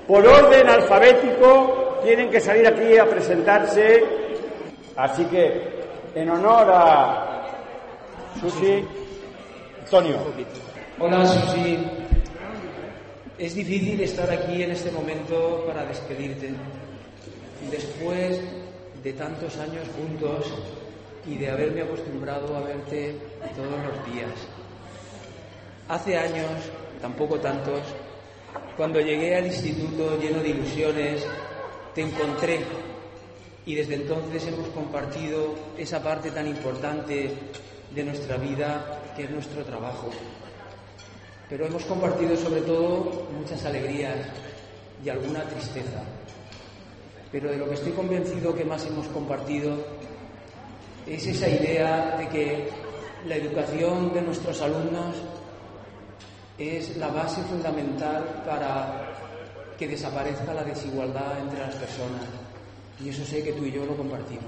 por orden alfabético, tienen que salir aquí a presentarse. Así que, en honor a Susi, Antonio. Hola, Susi. Es difícil estar aquí en este momento para despedirte. Después de tantos años juntos y de haberme acostumbrado a verte todos los días. Hace años, tampoco tantos, cuando llegué al instituto lleno de ilusiones, te encontré y desde entonces hemos compartido esa parte tan importante de nuestra vida que es nuestro trabajo. Pero hemos compartido sobre todo muchas alegrías y alguna tristeza. Pero de lo que estoy convencido que más hemos compartido es esa idea de que la educación de nuestros alumnos es la base fundamental para que desaparezca la desigualdad entre las personas. Y eso sé que tú y yo lo compartimos.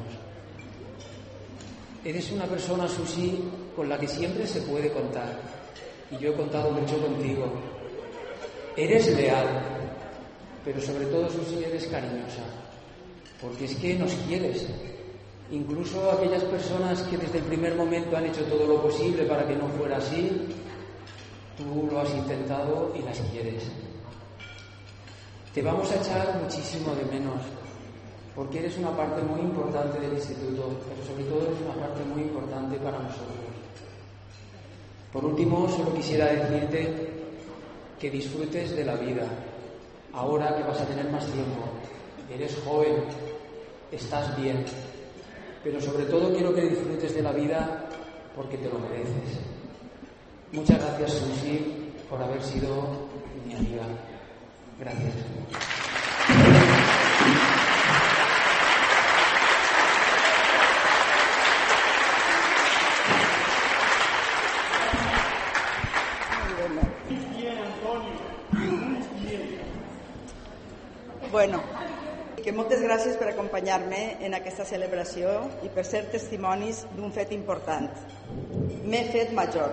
Eres una persona, Susi, con la que siempre se puede contar. Y yo he contado mucho contigo. Eres leal, pero sobre todo, Susi, eres cariñosa. Porque es que nos quieres. Incluso aquellas personas que desde el primer momento han hecho todo lo posible para que no fuera así, tú lo has intentado y las quieres. Te vamos a echar muchísimo de menos, porque eres una parte muy importante del instituto, pero sobre todo eres una parte muy importante para nosotros. Por último, solo quisiera decirte que disfrutes de la vida, ahora que vas a tener más tiempo. Eres joven, estás bien, pero sobre todo quiero que disfrutes de la vida porque te lo mereces. Muchas gracias, Susi, por haber sido mi amiga. Gracias. Bueno, que moltes gràcies per acompanyar-me en aquesta celebració i per ser testimonis d'un fet important. M'he fet major.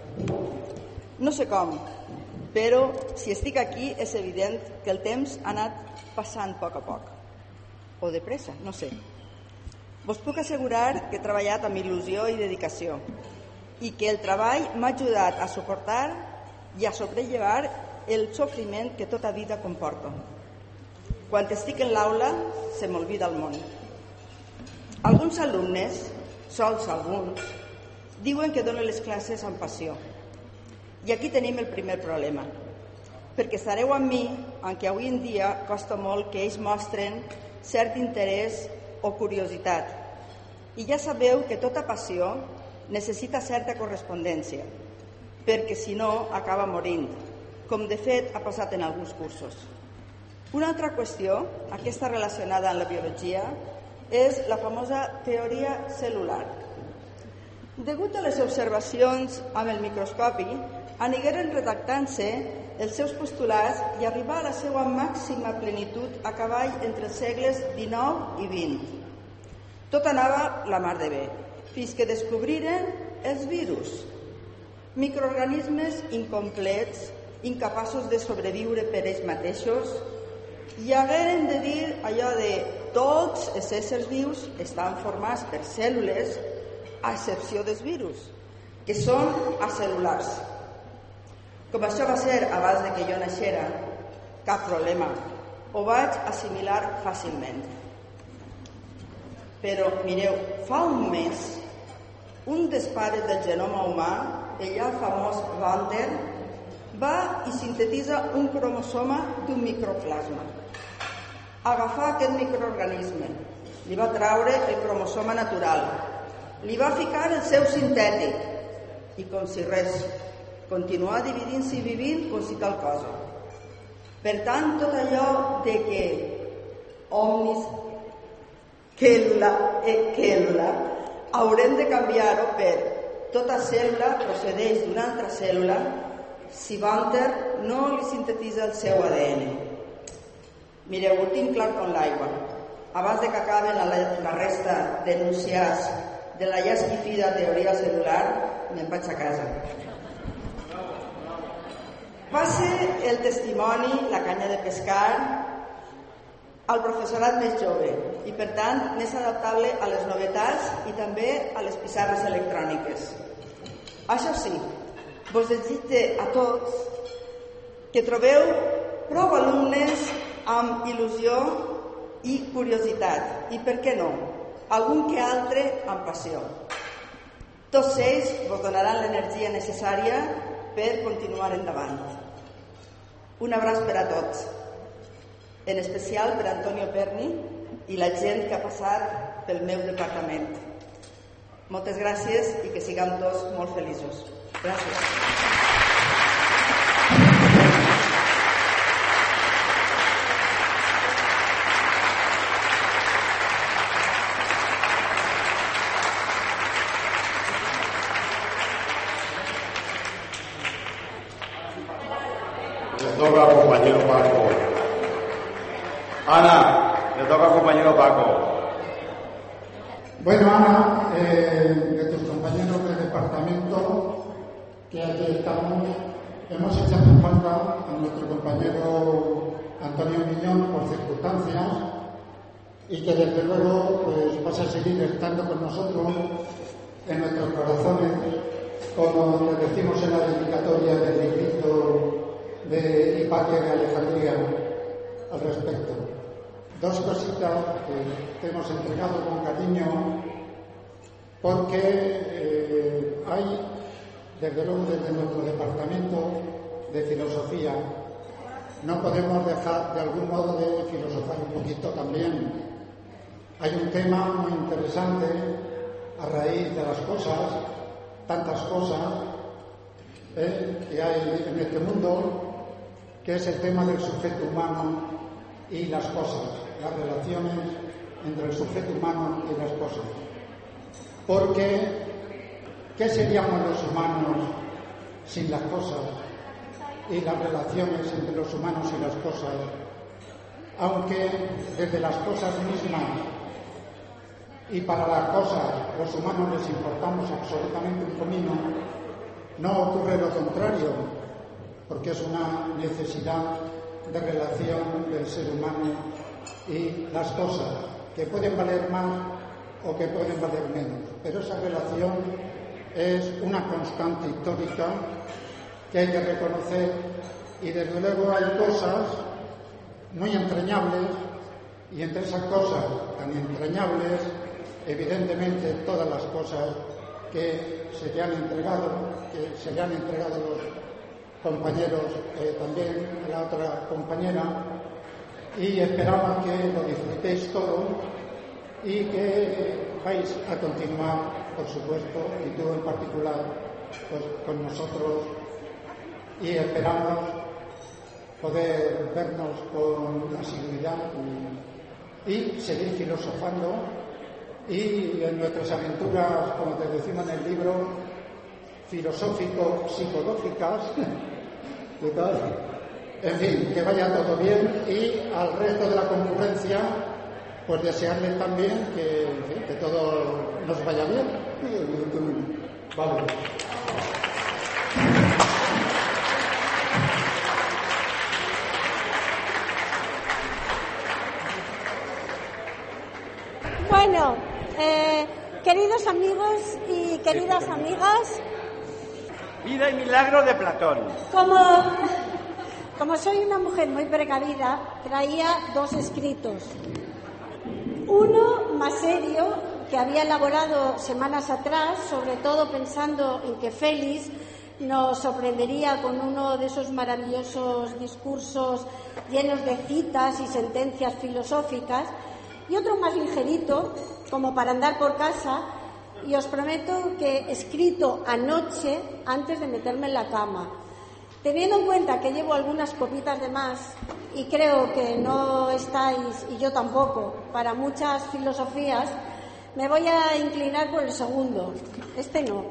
No sé com, però si estic aquí és evident que el temps ha anat passant a poc. O de pressa, no sé. Vos puc assegurar que he treballat amb il·lusió i dedicació i que el treball m'ha ajudat a suportar i a sobrellevar el sofriment que tota vida comporta. Quan estic en l'aula, se m'olvida el món. Alguns alumnes, sols alguns, diuen que donen les classes amb passió. I aquí tenim el primer problema. Perquè estareu amb mi, aunque avui en dia costa molt que ells mostren cert interès o curiositat. I ja sabeu que tota passió necessita certa correspondència, perquè si no acaba morint, com de fet ha passat en alguns cursos. Una altra qüestió, aquesta relacionada amb la biologia, és la famosa teoria celular. Degut a les observacions amb el microscopi, anigueren redactant-se els seus postulats i arribar a la seva màxima plenitud a cavall entre els segles XIX i XX. Tot anava la mar de bé, fins que descobriren els virus, microorganismes incomplets, incapaços de sobreviure per ells mateixos, i hagueren de dir allò de tots els éssers vius estan formats per cèl·lules, a excepció dels virus, que són acel·lulars. Com això va ser abans de que jo naixera, cap problema, ho vaig assimilar fàcilment. Però, mireu, fa un mes, un dels pares del genoma humà, el ja famós Vander, va i sintetitza un cromosoma d'un microplasma. Agafar aquest microorganisme, li va traure el cromosoma natural, li va ficar el seu sintètic i com si res, continuar dividint-se i vivint com si tal cosa. Per tant, tot allò de que omnis cèl·lula haurem de canviar-ho per tota cèl·lula procedeix d'una altra cèl·lula si Vander no li sintetitza el seu ADN. Mireu, ho tinc clar com l'aigua. Abans de que acaben la resta d'enunciats de la ja esquifida teoria celular, me'n vaig a casa. Passe el testimoni, la canya de pescar, al professorat més jove i, per tant, més adaptable a les novetats i també a les pissarres electròniques. Això sí, vos desitge a tots que trobeu prou alumnes amb il·lusió i curiositat i, per què no, algun que altre amb passió. Tots ells vos donaran l'energia necessària per continuar endavant. Un abraç per a tots, en especial per a Antonio Perni i la gent que ha passat pel meu departament. Moltes gràcies i que siguem tots molt feliços. Gràcies. Le toca al compañero Paco. Ana, le toca al compañero Paco. Bueno, Ana, de tus compañeros de departamento, que aquí estamos, hemos echado en falta a nuestro compañero Antonio Miñón por circunstancias y que desde luego pues, vas a seguir estando con nosotros en nuestros corazones, como le decimos en la dedicatoria del librito de Hipatia de Alejandría al respecto. Dos cositas que te hemos entregado con cariño porque hay, desde luego desde nuestro departamento de filosofía, no podemos dejar de algún modo de filosofar un poquito también. Hay un tema muy interesante a raíz de las cosas, tantas cosas que hay en este mundo, que es el tema del sujeto humano y las cosas, las relaciones entre el sujeto humano y las cosas. Porque, ¿qué seríamos los humanos sin las cosas y las relaciones entre los humanos y las cosas? Aunque desde las cosas mismas y para las cosas los humanos les importamos absolutamente un comino, no ocurre lo contrario, porque es una necesidad de relación del ser humano y las cosas, que pueden valer más o que pueden valer menos. Pero esa relación es una constante histórica que hay que reconocer y desde luego hay cosas muy entrañables y entre esas cosas tan entrañables, evidentemente todas las cosas que se le han entregado, los compañeros, también a la otra compañera, y esperamos que lo disfrutéis todo y que vais a continuar, por supuesto, y tú en particular, pues, con nosotros, y esperamos poder vernos con asiduidad y seguir filosofando y en nuestras aventuras, como te decimos en el libro, filosófico-psicológicas, en fin, que vaya todo bien y al resto de la concurrencia, pues desearles también que todo nos vaya bien. Vale. Bueno, queridos amigos y queridas amigas, Vida y milagro de Platón. Como soy una mujer muy precavida, traía dos escritos. Uno más serio, que había elaborado semanas atrás, sobre todo pensando en que Félix nos sorprendería con uno de esos maravillosos discursos llenos de citas y sentencias filosóficas, y otro más ligerito, como para andar por casa, y os prometo que escrito anoche antes de meterme en la cama. Teniendo en cuenta que llevo algunas copitas de más y creo que no estáis, y yo tampoco, para muchas filosofías, me voy a inclinar por el segundo. Este no.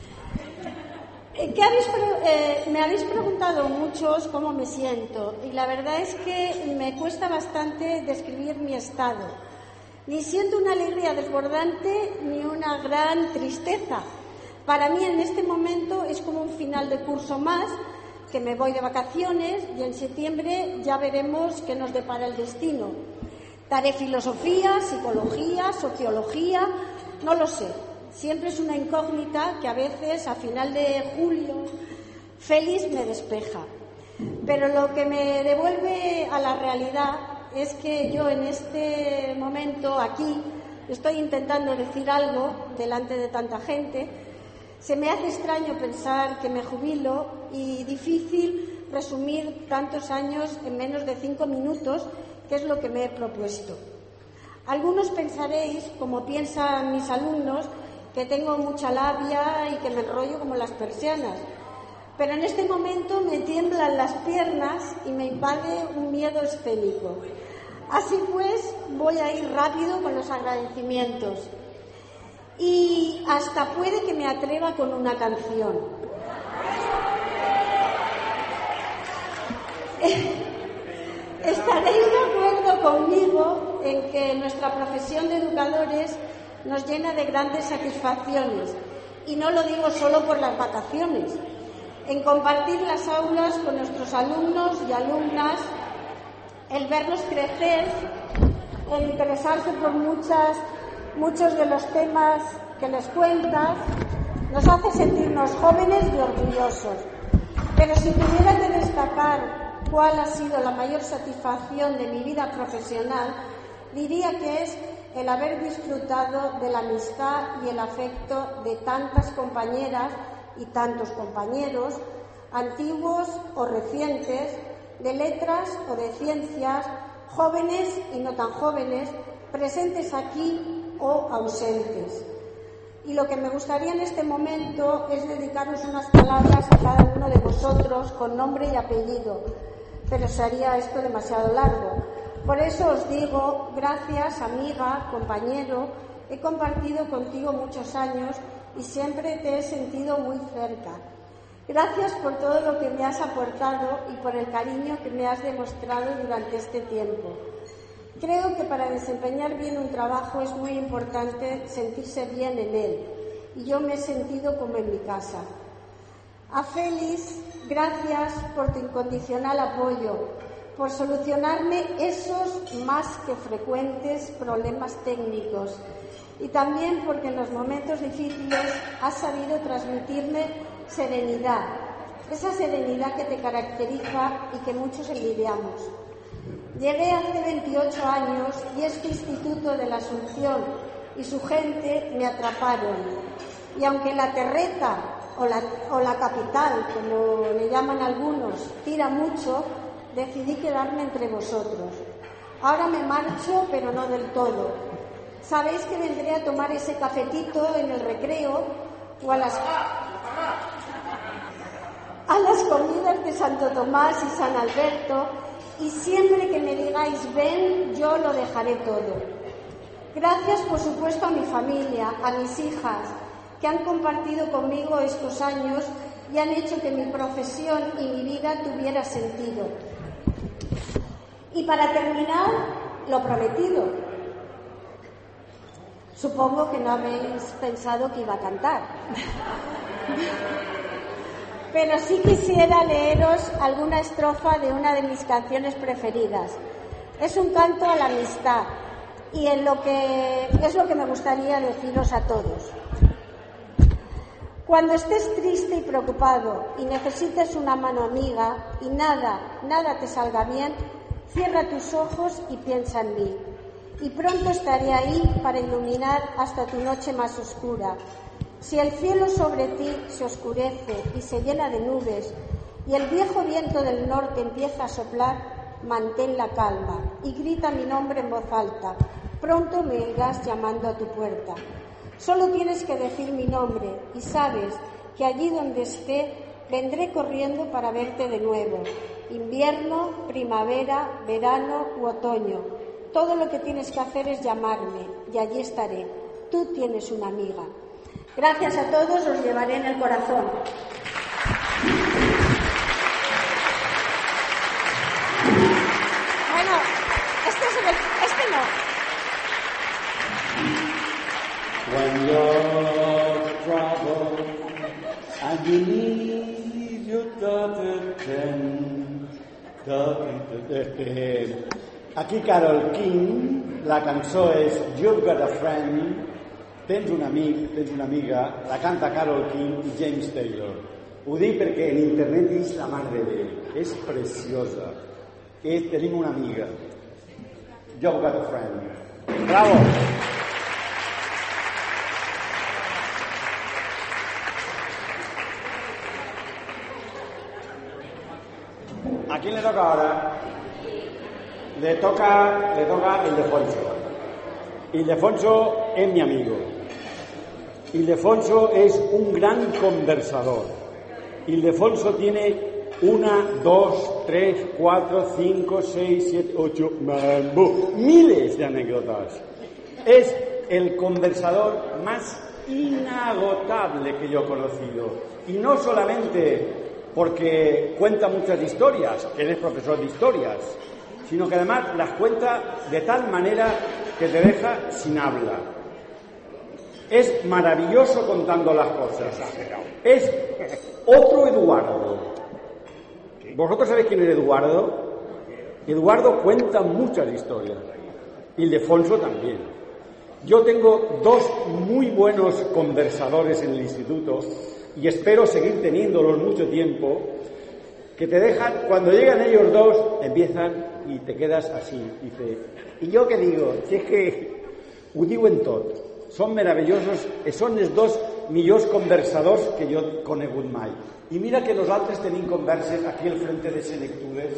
Me habéis preguntado muchos cómo me siento y la verdad es que me cuesta bastante describir mi estado. Ni siento una alegría desbordante ni una gran tristeza. Para mí en este momento es como un final de curso más, que me voy de vacaciones y en septiembre ya veremos qué nos depara el destino. Daré filosofía, psicología, sociología, no lo sé. Siempre es una incógnita que a veces a final de julio Félix me despeja. Pero lo que me devuelve a la realidad es que yo en este momento aquí estoy intentando decir algo delante de tanta gente. Se me hace extraño pensar que me jubilo y difícil resumir tantos años en menos de 5 minutos, que es lo que me he propuesto. Algunos pensaréis, como piensan mis alumnos, que tengo mucha labia y que me enrollo como las persianas. Pero en este momento me tiemblan las piernas y me invade un miedo escénico. Así pues, voy a ir rápido con los agradecimientos. Y hasta puede que me atreva con una canción. Estaréis de acuerdo conmigo en que nuestra profesión de educadores nos llena de grandes satisfacciones, y no lo digo solo por las vacaciones, en compartir las aulas con nuestros alumnos y alumnas, el verlos crecer, el interesarse por muchos de los temas que les cuentas, nos hace sentirnos jóvenes y orgullosos. Pero si tuviera que destacar cuál ha sido la mayor satisfacción de mi vida profesional, diría que es el haber disfrutado de la amistad y el afecto de tantas compañeras y tantos compañeros, antiguos o recientes, de letras o de ciencias, jóvenes y no tan jóvenes, presentes aquí o ausentes. Y lo que me gustaría en este momento es dedicaros unas palabras a cada uno de vosotros con nombre y apellido, pero se haría esto demasiado largo. Por eso os digo, gracias, amiga, compañero, he compartido contigo muchos años y siempre te he sentido muy cerca. Gracias por todo lo que me has aportado y por el cariño que me has demostrado durante este tiempo. Creo que para desempeñar bien un trabajo es muy importante sentirse bien en él, y yo me he sentido como en mi casa. A Félix, gracias por tu incondicional apoyo, por solucionarme esos más que frecuentes problemas técnicos, y también porque en los momentos difíciles has sabido transmitirme serenidad, esa serenidad que te caracteriza y que muchos envidiamos. Llegué hace 28 años y este Instituto de la Asunción y su gente me atraparon. Y aunque la terreta o la capital, como le llaman algunos, tira mucho, decidí quedarme entre vosotros. Ahora me marcho, pero no del todo. Sabéis que vendré a tomar ese cafetito en el recreo o a las comidas de Santo Tomás y San Alberto, y siempre que me digáis ven, yo lo dejaré todo. Gracias, por supuesto, a mi familia, a mis hijas, que han compartido conmigo estos años y han hecho que mi profesión y mi vida tuviera sentido. Y para terminar, lo prometido. Supongo que no habéis pensado que iba a cantar. Pero sí quisiera leeros alguna estrofa de una de mis canciones preferidas. Es un canto a la amistad y es lo que me gustaría deciros a todos. Cuando estés triste y preocupado y necesites una mano amiga y nada te salga bien, cierra tus ojos y piensa en mí. Y pronto estaré ahí para iluminar hasta tu noche más oscura. Si el cielo sobre ti se oscurece y se llena de nubes y el viejo viento del norte empieza a soplar, mantén la calma y grita mi nombre en voz alta. Pronto me irás llamando a tu puerta. Solo tienes que decir mi nombre y sabes que allí donde esté vendré corriendo para verte de nuevo. Invierno, primavera, verano u otoño. Todo lo que tienes que hacer es llamarme y allí estaré. Tú tienes una amiga. Gracias a todos, os llevaré en el corazón. Bueno, este no. When you're troubled and you need your daughter Aquí Carole King, la cançó és You've Got a Friend, tens un amic, tens una amiga, la canta Carole King i James Taylor. Ho dic perquè en internet és la mare d'ell, és preciosa. Tenim una amiga. You've Got a Friend. Bravo! ¿A quién le toca ahora? Le toca Ildefonso. Ildefonso es mi amigo. Ildefonso es un gran conversador. Ildefonso tiene 1, 2, 3, 4, 5, 6, 7, 8, miles de anécdotas. Es el conversador más inagotable que yo he conocido. Y no solamente porque cuenta muchas historias, él es profesor de historias, sino que además las cuenta de tal manera que te deja sin habla. Es maravilloso contando las cosas. Es otro Eduardo. ¿Vosotros sabéis quién es Eduardo? Eduardo cuenta muchas historias. Ildefonso también. Yo tengo 2 muy buenos conversadores en el instituto y espero seguir teniéndolos mucho tiempo, que te dejan, cuando llegan ellos 2, empiezan y te quedas así. Dice, ¿y yo qué digo? Si és que ho diuen tot. Són meravellosos, són els 2 millors conversadors que jo he conegut mai. I mira que nosaltres tenim converses aquí al frente de Senectudes.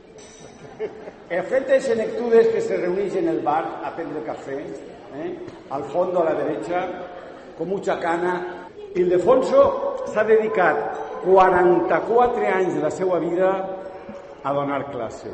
El frente de Senectudes, que se reuneix en el bar a prendre café, al fondo a la derecha, con mucha cana. Ildefonso s'ha dedicat 44 anys de la seva vida a donar classe.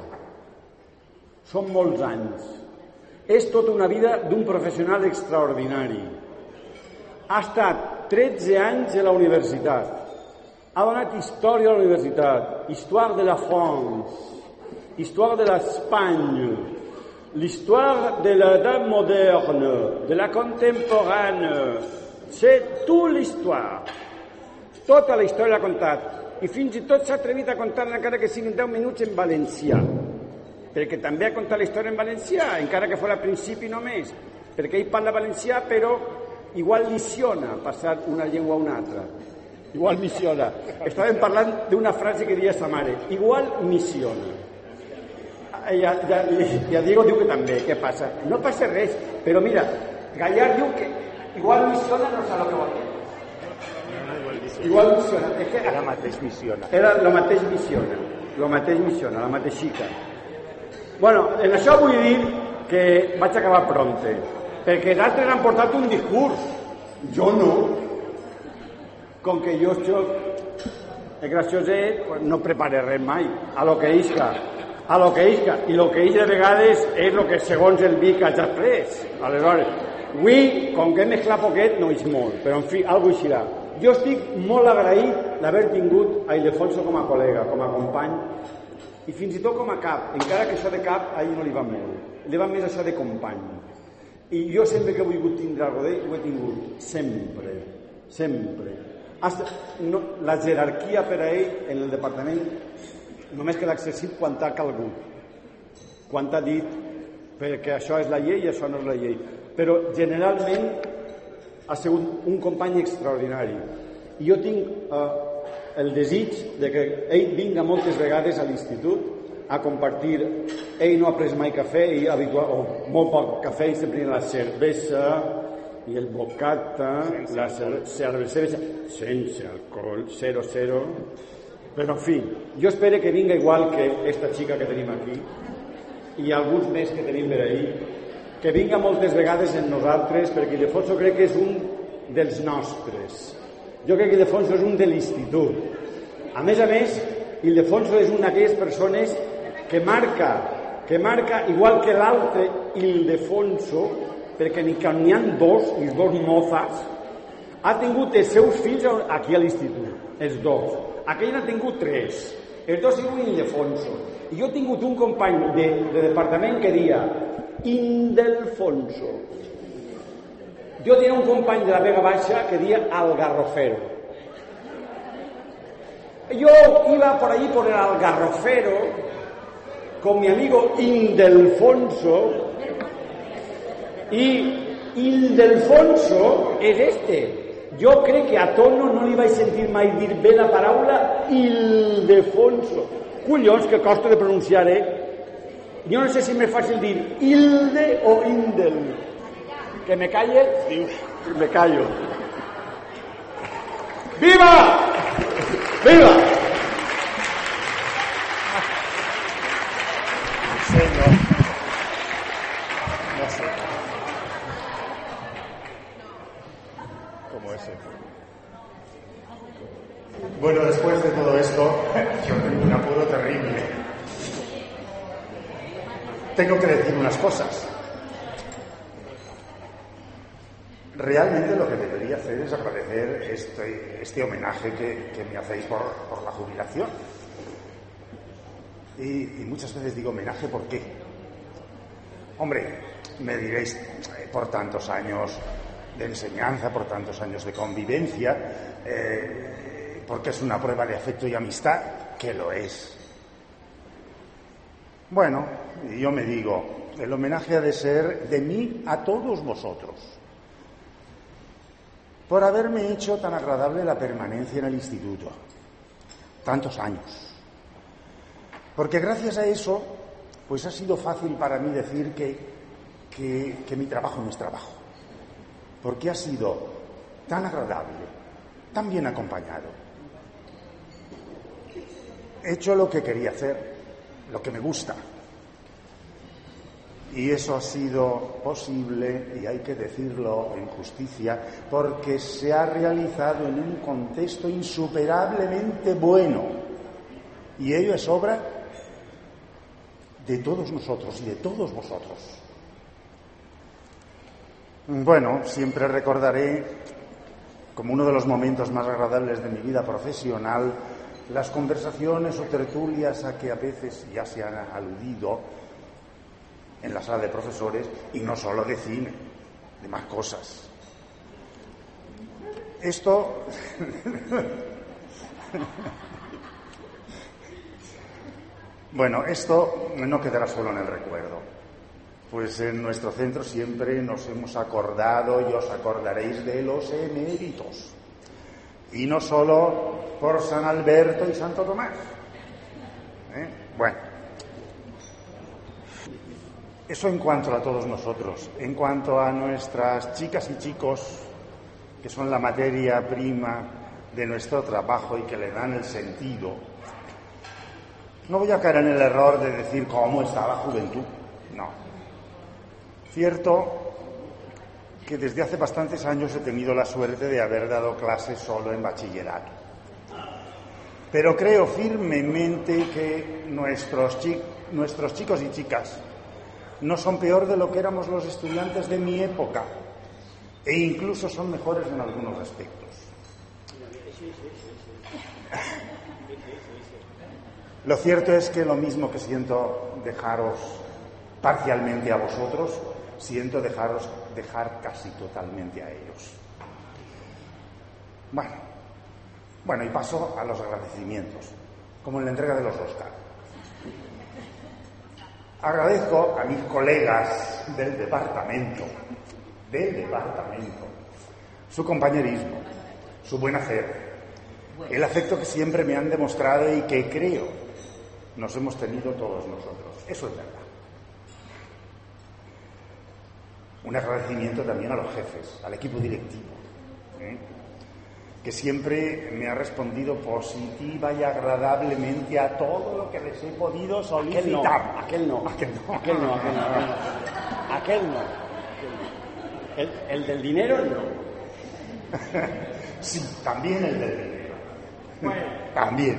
Són molts anys. És tota una vida d'un professional extraordinari. Ha estat 13 anys a la universitat. Ha donat història a la universitat, histoire de la France, histoire de l'Espagne, l'histoire de l'edat moderne, de la contemporània. C'est toute l'histoire. Tota la història l'ha contat. I fins i tot s'ha atrevit a contar-la encara que siguin 10 minuts en valencià. Perquè també ha contat la història en valencià, encara que fos al principi només. Perquè ell parla valencià, però igual missiona passar una llengua a una altra. Igual missiona. Estàvem parlant d'una frase que deia sa mare. Igual missiona. I a Diego diu que també. Què passa? No passa res. Però mira, Gallard diu que igual missiona, no sé el que vol dir. Igual missiona. És que era mateix missiona. Era el mateix missiona. El mateix missiona, la mateixica. Bueno, en això vull dir que vaig acabar pronte. Perquè els altres han portat un discurs. Jo no. Com que jo soc gracioset, pues no prepare res mai. A lo que isca. A lo que isca. I lo que isca de vegades és el que segons el vi que haig après. Aleshores, avui, com que he mesclat poquet, no és molt, però en fi, algo eixirà. Jo estic molt agraït d'haver tingut a Ildefonso com a col·lega, com a company, i fins i tot com a cap, encara que això de cap a ell no li va molt, li va més això de company. I jo sempre que he volgut tindre alguna cosa d'ell, ho he tingut, sempre, sempre. La jerarquia per a ell en el departament només queda accessible quan t'ha calgut, quan t'ha dit perquè això és la llei i això no és la llei. Però generalment ha sigut un company extraordinari. I jo tinc el desig de que ell vinga moltes vegades a l'institut a compartir. Ell no ha pres mai cafè, o molt poc cafè, ell sempre la cervesa i el bocata, la cervesa sense alcohol, 0. Però en fi, jo espero que vinga igual que esta xica que tenim aquí i alguns més que tenim per ahí, que vinga moltes vegades en nosaltres, perquè Ildefonso crec que és un dels nostres. Jo crec que Ildefonso és un de l'institut. A més, Ildefonso és una d'aquelles persones que marca igual que l'altre Ildefonso, perquè n'hi ha 2, i 2 mozas, ha tingut els seus fills aquí a l'institut, els 2. Aquell n'ha tingut 3. Els 2 diuen Ildefonso. I jo he tingut un company de departament que deia Indelfonso. Jo tenia un company de la Vega Baixa que deia Algarrofero. Yo iba por allí por el Algarrofero con mi amigo Ildefonso, y Ildefonso es este. Jo crec que a Tono no li vaig sentir mai dir bé la paraula Ildefonso. Collons, que costa de pronunciar, Jo no sé si és més fàcil dir Ilde o Indel. Que me calle, me callo. ¡Viva! ¡Viva! Señor. No sé. Como ese. Bueno, después de todo esto, yo tengo un apuro terrible. Tengo que decir unas cosas. Realmente lo que debería hacer es agradecer este homenaje que me hacéis por la jubilación. Y muchas veces digo homenaje, ¿por qué? Hombre, me diréis, por tantos años de enseñanza, por tantos años de convivencia, porque es una prueba de afecto y amistad, que lo es. Bueno, yo me digo, el homenaje ha de ser de mí a todos vosotros, por haberme hecho tan agradable la permanencia en el instituto, tantos años. Porque gracias a eso, pues ha sido fácil para mí decir que mi trabajo no es trabajo, porque ha sido tan agradable, tan bien acompañado. He hecho lo que quería hacer, lo que me gusta. Y eso ha sido posible, y hay que decirlo en justicia, porque se ha realizado en un contexto insuperablemente bueno. Y ello es obra de todos nosotros y de todos vosotros. Bueno, siempre recordaré, como uno de los momentos más agradables de mi vida profesional, las conversaciones o tertulias a que a veces ya se han aludido en la sala de profesores, y no solo de cine, de más cosas. Esto bueno, esto no quedará solo en el recuerdo, pues en nuestro centro siempre nos hemos acordado, y os acordaréis, de los eméritos, y no solo por San Alberto y Santo Tomás. Bueno, eso en cuanto a todos nosotros. En cuanto a nuestras chicas y chicos, que son la materia prima de nuestro trabajo y que le dan el sentido, no voy a caer en el error de decir cómo está la juventud. No. Cierto que desde hace bastantes años he tenido la suerte de haber dado clases solo en bachillerato. Pero creo firmemente que nuestros chicos y chicas no son peor de lo que éramos los estudiantes de mi época, e incluso son mejores en algunos aspectos. Lo cierto es que lo mismo que siento dejaros parcialmente a vosotros, siento dejar casi totalmente a ellos. Bueno, y paso a los agradecimientos, como en la entrega de los Oscar. Agradezco a mis colegas del departamento, su compañerismo, su buen hacer, el afecto que siempre me han demostrado y que creo nos hemos tenido todos nosotros. Eso es verdad. Un agradecimiento también a los jefes, al equipo directivo, que siempre me ha respondido positiva y agradablemente a todo lo que les he podido solicitar. Aquel no. El del dinero no. Sí, también el del dinero. Bueno. También.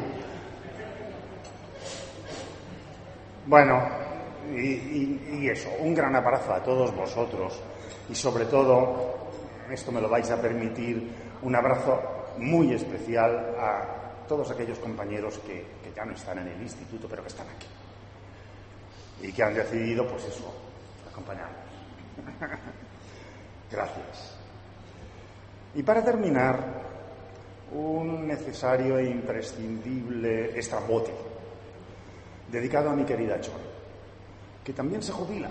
Bueno, y eso, un gran abrazo a todos vosotros, y sobre todo, esto me lo vais a permitir, un abrazo muy especial a todos aquellos compañeros que ya no están en el instituto, pero que están aquí y que han decidido, pues eso, acompañarnos. Gracias. Y para terminar, un necesario e imprescindible estrambote dedicado a mi querida Chon, que también se jubila.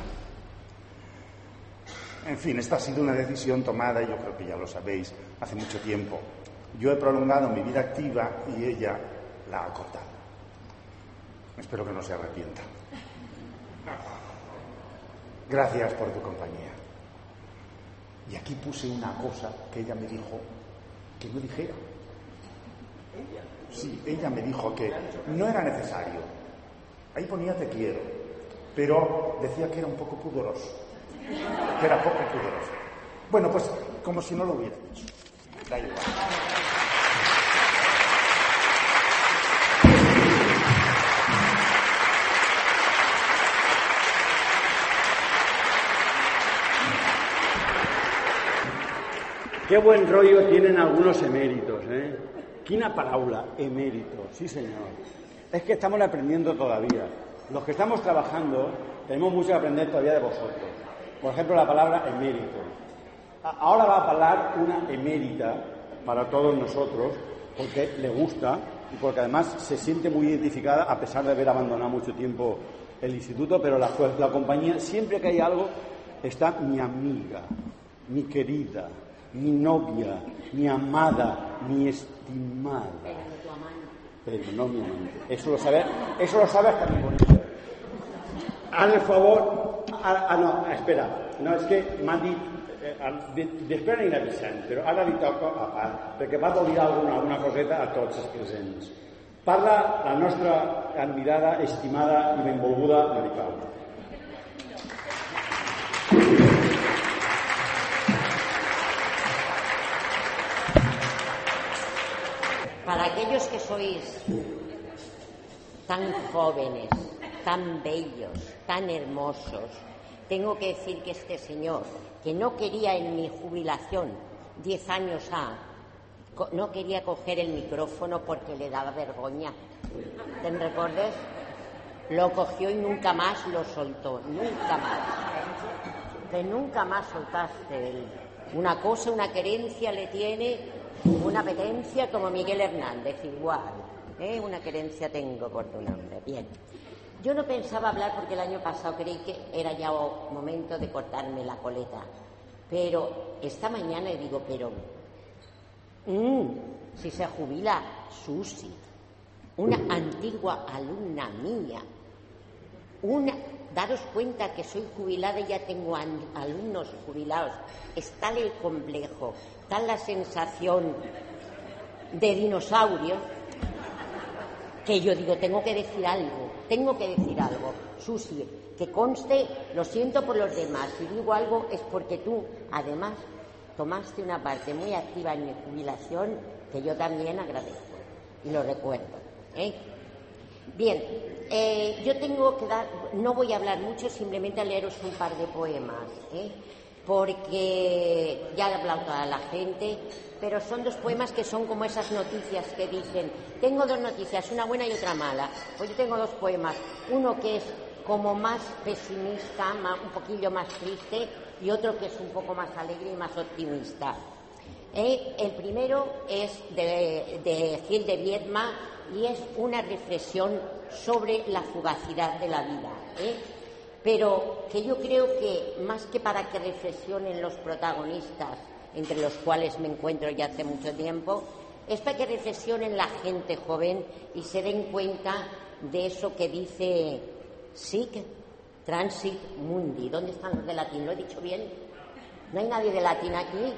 En fin, esta ha sido una decisión tomada, y yo creo que ya lo sabéis, hace mucho tiempo. Yo he prolongado mi vida activa y ella la ha cortado. Espero que no se arrepienta. Gracias por tu compañía. Y aquí puse una cosa que ella me dijo que no dijera. Sí, ella me dijo que no era necesario. Ahí ponía te quiero, pero decía que era un poco pudoroso. Que era poco pudoroso. Bueno, pues como si no lo hubiera dicho. Da igual. Qué buen rollo tienen algunos eméritos, ¿eh? Quina paraula, emérito, sí señor. Es que estamos aprendiendo todavía. Los que estamos trabajando tenemos mucho que aprender todavía de vosotros. Por ejemplo, la palabra emérito. Ahora va a hablar una emérita para todos nosotros, porque le gusta y porque además se siente muy identificada a pesar de haber abandonado mucho tiempo el instituto, pero la compañía, siempre que hay algo, está mi amiga, mi querida, mi novia, mi amada, mi estimada. Pero no mi amante. Eso lo sabe hasta mi bonito. Haz el favor. No, espera. No, és que m'han dit... Després anirà avisant, però ara li toca a part, perquè va d'oblidar alguna coseta a tots els presents. Parla la nostra admirada, estimada i benvolguda Mari Pau. Para aquellos que sois tan jóvenes, tan bellos, tan hermosos, tengo que decir que este señor, que no quería en mi jubilación, 10 años no quería coger el micrófono porque le daba vergüenza. ¿Te recuerdas? Lo cogió y nunca más lo soltó, nunca más. Que nunca más soltaste él. Una cosa, una querencia le tiene, una apetencia como Miguel Hernández, igual. Una querencia tengo por tu nombre. Bien. Yo no pensaba hablar porque el año pasado creí que era ya momento de cortarme la coleta. Pero esta mañana digo, si se jubila Susi, una antigua alumna mía, daros cuenta que soy jubilada y ya tengo alumnos jubilados, es tal el complejo, tal la sensación de dinosaurio, que yo digo, tengo que decir algo. Susi, que conste, lo siento por los demás, si digo algo es porque tú, además, tomaste una parte muy activa en mi jubilación que yo también agradezco y lo recuerdo. Bien, yo tengo que no voy a hablar mucho, simplemente a leeros un par de poemas, porque ya ha hablado toda la gente, pero son 2 poemas que son como esas noticias que dicen, tengo 2 noticias, una buena y otra mala. Pues yo tengo 2 poemas, uno que es como más pesimista, un poquillo más triste, y otro que es un poco más alegre y más optimista. El primero es de Gil de Viedma y es una reflexión sobre la fugacidad de la vida, pero que yo creo que más que para que reflexionen los protagonistas, entre los cuales me encuentro ya hace mucho tiempo, es para que reflexionen la gente joven y se den cuenta de eso que dice Sic Transit Mundi. ¿Dónde están los de latín? ¿Lo he dicho bien? ¿No hay nadie de latín aquí?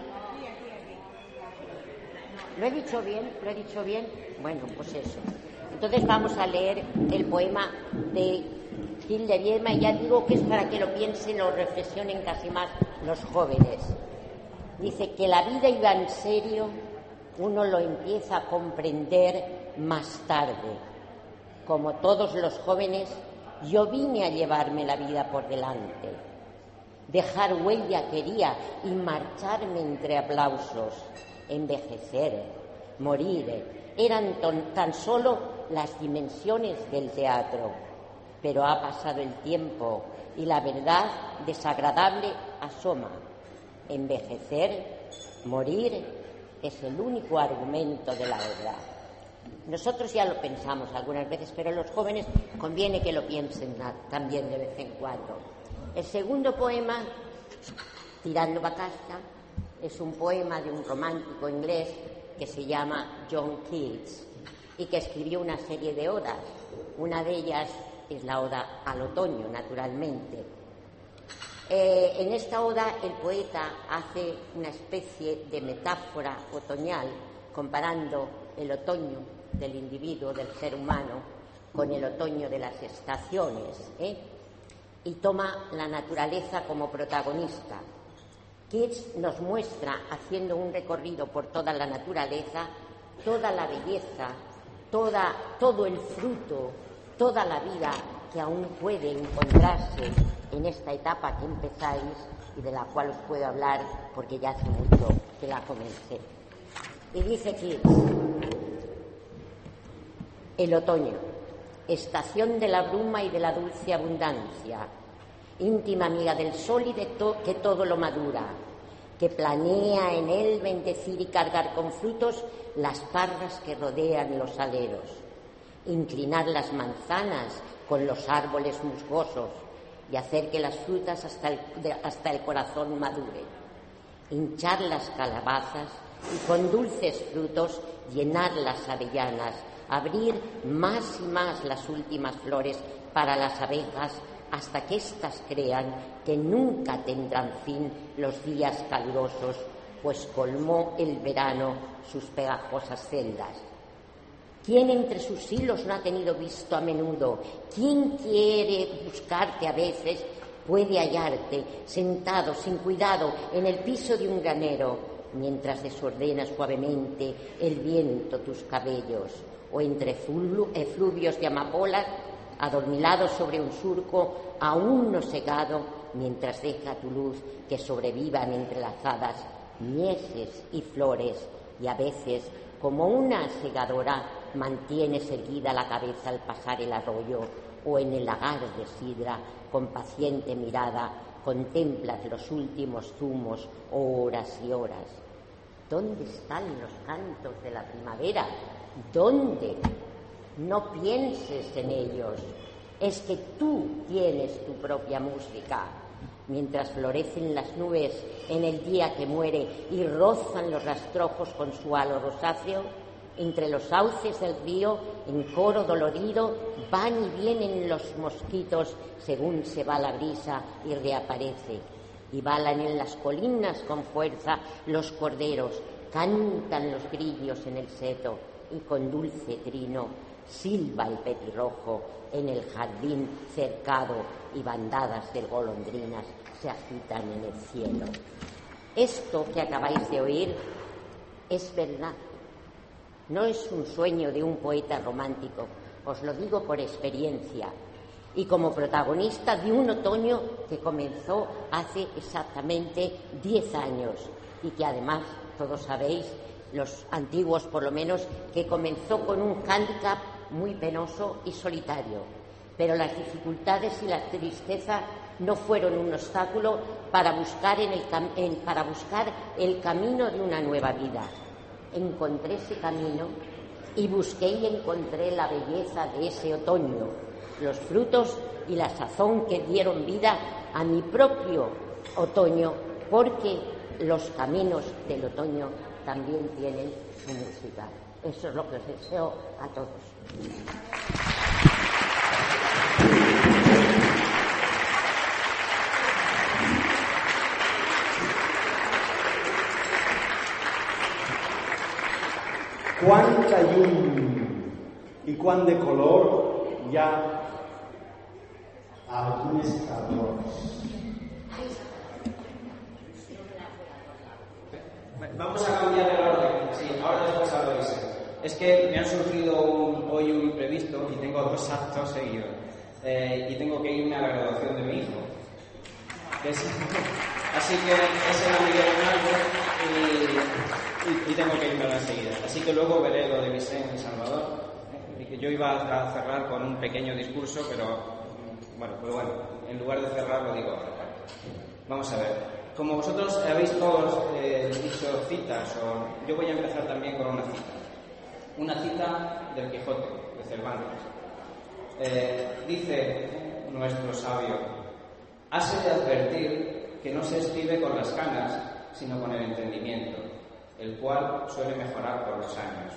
¿Lo he dicho bien? Bueno, pues eso. Entonces vamos a leer el poema de Gil de Viedma y ya digo que es para que lo piensen o reflexionen casi más los jóvenes. Dice que la vida iba en serio, uno lo empieza a comprender más tarde. Como todos los jóvenes, yo vine a llevarme la vida por delante. Dejar huella quería y marcharme entre aplausos. Envejecer, morir, eran tan solo las dimensiones del teatro. Pero ha pasado el tiempo y la verdad desagradable asoma. Envejecer, morir, es el único argumento de la verdad. Nosotros ya lo pensamos algunas veces, pero los jóvenes conviene que lo piensen también de vez en cuando. El segundo poema, Tirando a casa, es un poema de un romántico inglés que se llama John Keats y que escribió una serie de odas. Una de ellas es la oda al otoño, naturalmente. En esta oda el poeta hace una especie de metáfora otoñal comparando el otoño del individuo, del ser humano, con el otoño de las estaciones, y toma la naturaleza como protagonista. Keats nos muestra, haciendo un recorrido por toda la naturaleza, toda la belleza, todo el fruto, toda la vida que aún puede encontrarse en esta etapa que empezáis y de la cual os puedo hablar porque ya hace mucho que la comencé. Y dice Keats: el otoño, estación de la bruma y de la dulce abundancia, íntima amiga del sol y de que todo lo madura, que planea en él bendecir y cargar con frutos las parras que rodean los aleros, inclinar las manzanas con los árboles musgosos y hacer que las frutas hasta el corazón maduren, hinchar las calabazas y con dulces frutos llenar las avellanas, abrir más y más las últimas flores para las abejas hasta que éstas crean que nunca tendrán fin los días calurosos, pues colmó el verano sus pegajosas celdas. ¿Quién entre sus hilos no ha tenido visto a menudo? ¿Quién quiere buscarte a veces? Puede hallarte sentado sin cuidado en el piso de un granero, mientras desordena suavemente el viento tus cabellos, o entre efluvios de amapolas, adormilados sobre un surco aún no segado, mientras deja tu luz que sobrevivan entrelazadas mieses y flores, y a veces, como una segadora, mantienes erguida la cabeza al pasar el arroyo, o en el lagar de sidra, con paciente mirada, contemplas los últimos zumos horas y horas. ¿Dónde están los cantos de la primavera? ¿Dónde? No pienses en ellos. Es que tú tienes tu propia música. Mientras florecen las nubes en el día que muere y rozan los rastrojos con su halo rosáceo, entre los sauces del río, en coro dolorido, van y vienen los mosquitos según se va la brisa y reaparece. Y balan en las colinas con fuerza los corderos, cantan los grillos en el seto y con dulce trino silba el petirrojo en el jardín cercado y bandadas de golondrinas se agitan en el cielo. Esto que acabáis de oír es verdad. No es un sueño de un poeta romántico, os lo digo por experiencia, y como protagonista de un otoño que comenzó hace exactamente 10 años y que además, todos sabéis, los antiguos por lo menos, que comenzó con un hándicap muy penoso y solitario. Pero las dificultades y la tristeza no fueron un obstáculo para buscar el camino de una nueva vida. Encontré ese camino y busqué y encontré la belleza de ese otoño, los frutos y la sazón que dieron vida a mi propio otoño, porque los caminos del otoño también tienen su música. Eso es lo que os deseo a todos. Quanta llum i quant de color hi ha a algunes tardors. Vamos a cambiar el orden. Sí, ahora después hablo de eso. Es que me ha surgido hoy un imprevisto y tengo 2 actos seguidos. Y tengo que irme a la graduación de mi hijo. Así que ese era Miguel Hernández y tengo que irme a la enseguida. Así que luego veré lo de Vicente en Salvador. Yo iba a cerrar con un pequeño discurso, pero bueno, en lugar de cerrar lo digo ahora. Vamos a ver. como vosotros habéis todos dicho citas, yo voy a empezar también con una cita. Una cita del Quijote, de Cervantes. Dice nuestro sabio: hase de advertir que no se escribe con las canas, sino con el entendimiento, el cual suele mejorar por los años.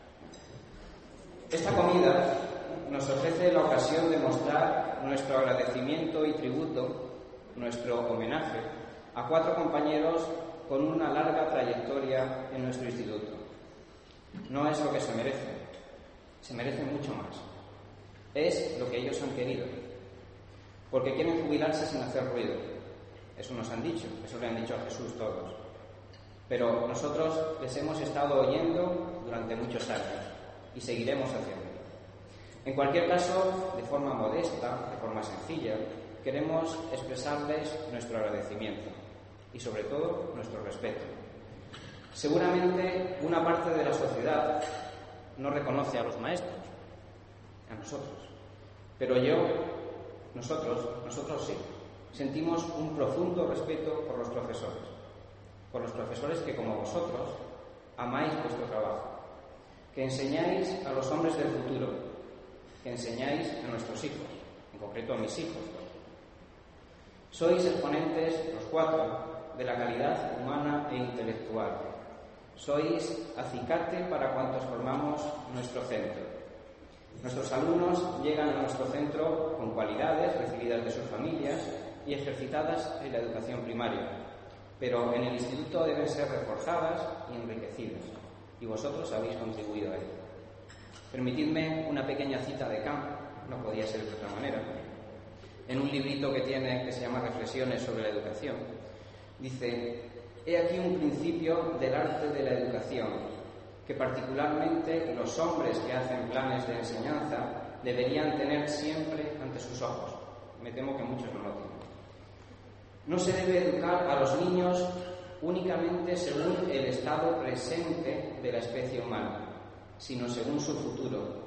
Esta comida nos ofrece la ocasión de mostrar nuestro agradecimiento y tributo, nuestro homenaje a 4 compañeros con una larga trayectoria en nuestro instituto. No es lo que se merecen mucho más. Es lo que ellos han querido, porque quieren jubilarse sin hacer ruido. Eso nos han dicho, eso le han dicho a Jesús todos. Pero nosotros les hemos estado oyendo durante muchos años y seguiremos haciendo. En cualquier caso, de forma modesta, de forma sencilla, queremos expresarles nuestro agradecimiento y, sobre todo, nuestro respeto. Seguramente una parte de la sociedad no reconoce a los maestros, a nosotros, pero nosotros sí, sentimos un profundo respeto por los profesores que, como vosotros, amáis vuestro trabajo, que enseñáis a los hombres del futuro, que enseñáis a nuestros hijos, en concreto a mis hijos. Sois exponentes, los 4, de la calidad humana e intelectual. Sois acicate para cuantos formamos nuestro centro. Nuestros alumnos llegan a nuestro centro con cualidades recibidas de sus familias y ejercitadas en la educación primaria, pero en el instituto deben ser reforzadas y enriquecidas, y vosotros habéis contribuido a ello. Permitidme una pequeña cita de Kant, no podía ser de otra manera, en un librito que se llama Reflexiones sobre la educación. Dice: he aquí un principio del arte de la educación, que particularmente los hombres que hacen planes de enseñanza deberían tener siempre ante sus ojos. Me temo que muchos no lo tienen. No se debe educar a los niños únicamente según el estado presente de la especie humana, sino según su futuro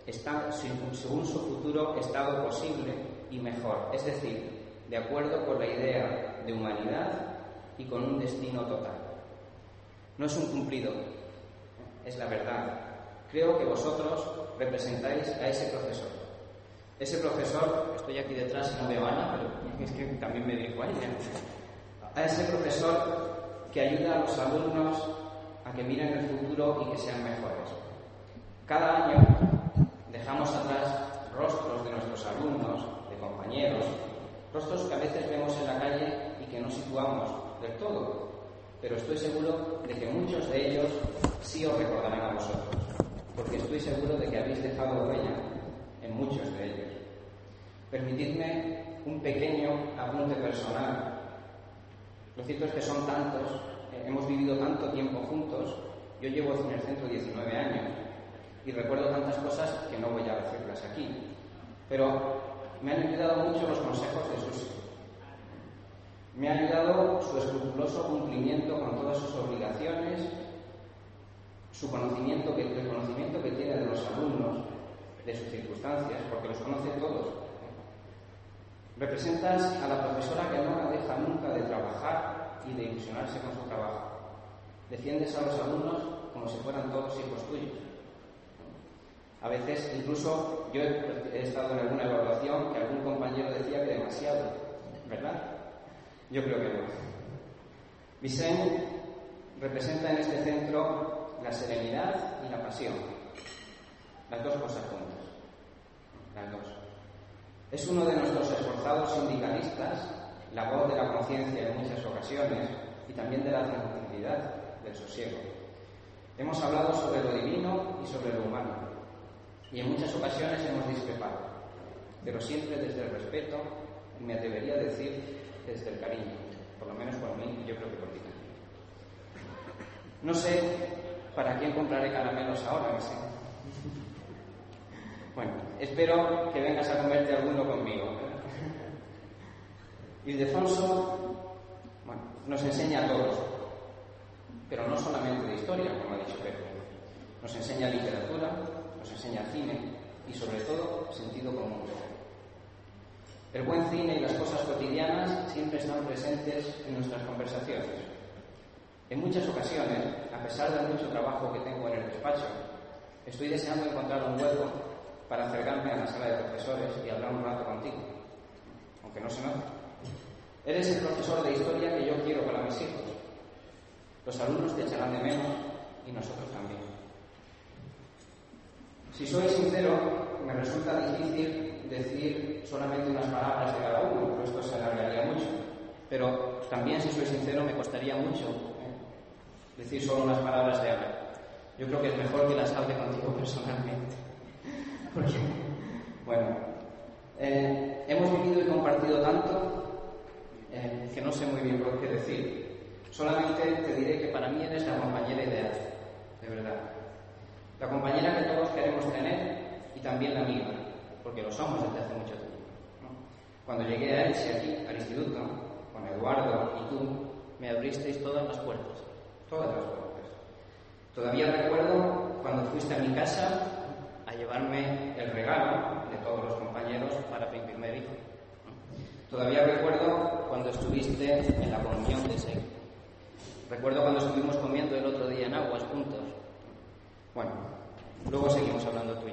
estado posible y mejor, es decir, de acuerdo con la idea de humanidad y con un destino total. No es un cumplido, es la verdad. Creo que vosotros representáis a ese profesor. Ese profesor, estoy aquí detrás y no veo a Ana, pero es que también me dirijo a ella. A ese profesor que ayuda a los alumnos a que miren el futuro y que sean mejores. Cada año dejamos atrás rostros de nuestros alumnos, de compañeros, rostros que a veces vemos en la calle y que no situamos del todo, pero estoy seguro de que muchos de ellos sí os recordarán a vosotros, porque estoy seguro de que habéis dejado huella en muchos de ellos. Permitidme un pequeño apunte personal. Lo cierto es que son tantos, hemos vivido tanto tiempo juntos. Yo llevo en el centro 19 años y recuerdo tantas cosas que no voy a decirlas aquí, pero me han ayudado mucho los consejos de Susi. Me ha ayudado su escrupuloso cumplimiento con todas sus obligaciones, el conocimiento que tiene de los alumnos, de sus circunstancias, porque los conoce todos. Representas a la profesora que no la deja nunca de trabajar y de ilusionarse con su trabajo. Defiendes a los alumnos como si fueran todos hijos tuyos. A veces, incluso, yo he estado en alguna evaluación que algún compañero decía que demasiado, ¿verdad? Yo creo que no. Vicent representa en este centro la serenidad y la pasión. Las dos cosas juntas. Las dos. Es uno de nuestros esforzados sindicalistas, la voz de la conciencia en muchas ocasiones y también de la tranquilidad, del sosiego. Hemos hablado sobre lo divino y sobre lo humano, y en muchas ocasiones hemos discrepado, pero siempre desde el respeto, y me atrevería a decir desde el cariño, por lo menos por mí y yo creo que por ti también. No sé para quién compraré caramelos ahora, no sé. Bueno, espero que vengas a comerte alguno conmigo. Ildefonso, bueno, nos enseña a todos, pero no solamente de historia, como ha dicho Pepe. Nos enseña literatura, nos enseña cine y, sobre todo, sentido común. El buen cine y las cosas cotidianas siempre están presentes en nuestras conversaciones. En muchas ocasiones, a pesar del mucho trabajo que tengo en el despacho, estoy deseando encontrar un hueco para acercarme a la sala de profesores y hablar un rato contigo, aunque no se nota. Eres el profesor de historia que yo quiero para mis hijos. Los alumnos te echarán de menos y nosotros también. Si soy sincero, me resulta difícil decir solamente unas palabras de cada uno, pero esto se alargaría mucho. Pero también, si soy sincero, me costaría mucho decir solo unas palabras de Ana. Yo creo que es mejor que las hable contigo personalmente. Porque, bueno, hemos vivido y compartido tanto que no sé muy bien por qué decir. Solamente te diré que para mí eres la compañera ideal, de verdad. La compañera que todos queremos tener y también la mía, porque lo somos desde hace mucho tiempo, ¿no? Cuando llegué a Elche, aquí, al instituto, con Eduardo y tú, me abristeis todas las puertas. Todas las puertas. Todavía recuerdo cuando fuiste a mi casa a llevarme el regalo de todos los compañeros para mi primer hijo. Todavía recuerdo cuando estuviste en la comunión de ese. Recuerdo cuando estuvimos comiendo el otro día en Aguas juntos. Bueno, luego seguimos hablando tú y yo.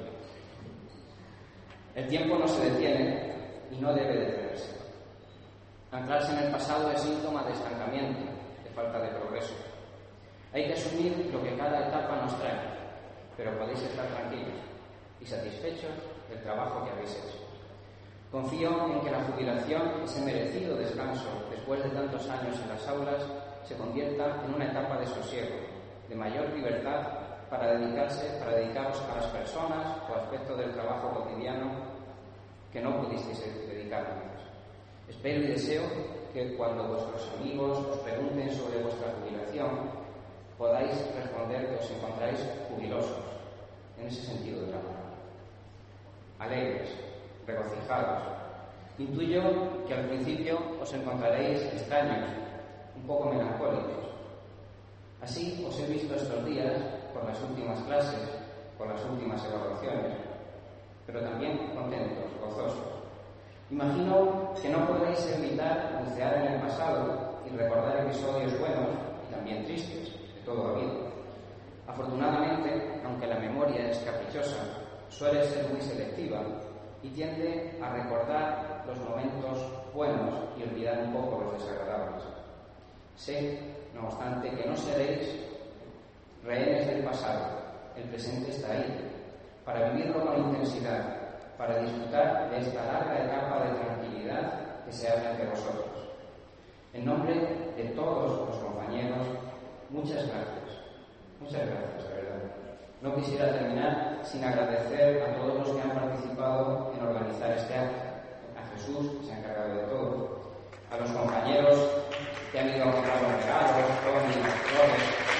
El tiempo no se detiene y no debe detenerse. Anclarse en el pasado es síntoma de estancamiento, de falta de progreso. Hay que asumir lo que cada etapa nos trae, pero podéis estar tranquilos y satisfechos del trabajo que habéis hecho. Confío en que la jubilación, ese merecido descanso después de tantos años en las aulas, se convierta en una etapa de sosiego, de mayor libertad para dedicaros a las personas o aspectos del trabajo cotidiano que no pudisteis dedicaros. Espero y deseo que cuando vuestros amigos os pregunten sobre vuestra jubilación, podáis responder que os encontráis jubilosos, en ese sentido de la palabra. Alegres, regocijados. Intuyo que al principio os encontraréis extraños, un poco melancólicos. Así os he visto estos días con las últimas clases, con las últimas evaluaciones, pero también contentos, gozosos. Imagino que no podréis evitar bucear en el pasado y recordar episodios buenos y también tristes, de todo ha habido. Afortunadamente, aunque la memoria es caprichosa, suele ser muy selectiva y tiende a recordar los momentos buenos y olvidar un poco los desagradables. Sé, no obstante, que no seréis rehenes del pasado. El presente está ahí, para vivirlo con intensidad, para disfrutar de esta larga etapa de tranquilidad que se abre entre vosotros. En nombre de todos los compañeros, muchas gracias. Muchas gracias, de verdad. No quisiera terminar sin agradecer a todos los que han participado en organizar este acto. A Jesús, que se ha encargado de todo. A los compañeros que han ido a comprar los regalos, Tony, las flores.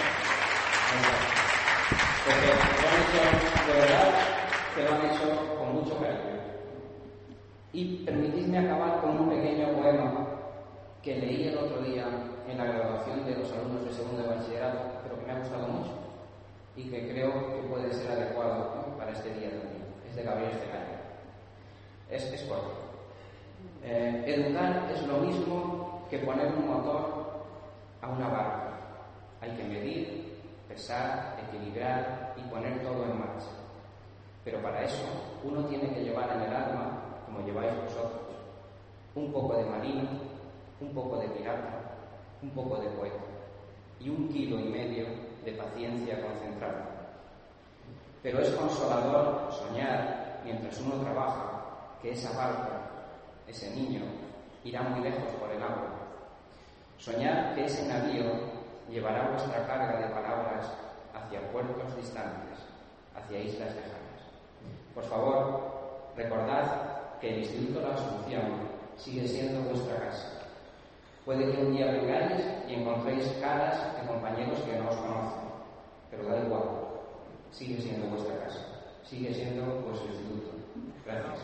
Porque lo han hecho, de verdad, que lo han hecho con mucho cariño. Y permitidme acabar con un pequeño poema que leí el otro día en la graduación de los alumnos de segundo de bachillerato, pero que me ha gustado mucho y que creo que puede ser adecuado, ¿no?, para este día también. Es de Gabriel Cecaño. Es corto. Educar es lo mismo que poner un motor a una barca. Hay que medir, pesar, equilibrar y poner todo en marcha. Pero para eso uno tiene que llevar en el alma, como lleváis vosotros, un poco de marino, un poco de pirata, un poco de poeta y 1,5 kilos de paciencia concentrada. Pero es consolador soñar, mientras uno trabaja, que esa barca, ese niño, irá muy lejos por el agua. Soñar que ese navío llevará vuestra carga de palabras hacia puertos distantes, hacia islas lejanas. Por favor, recordad que el Instituto de la Asunción sigue siendo vuestra casa. Puede que un día vengáis y encontréis caras de compañeros que no os conocen, pero da igual, sigue siendo vuestra casa, sigue siendo vuestro instituto. Gracias.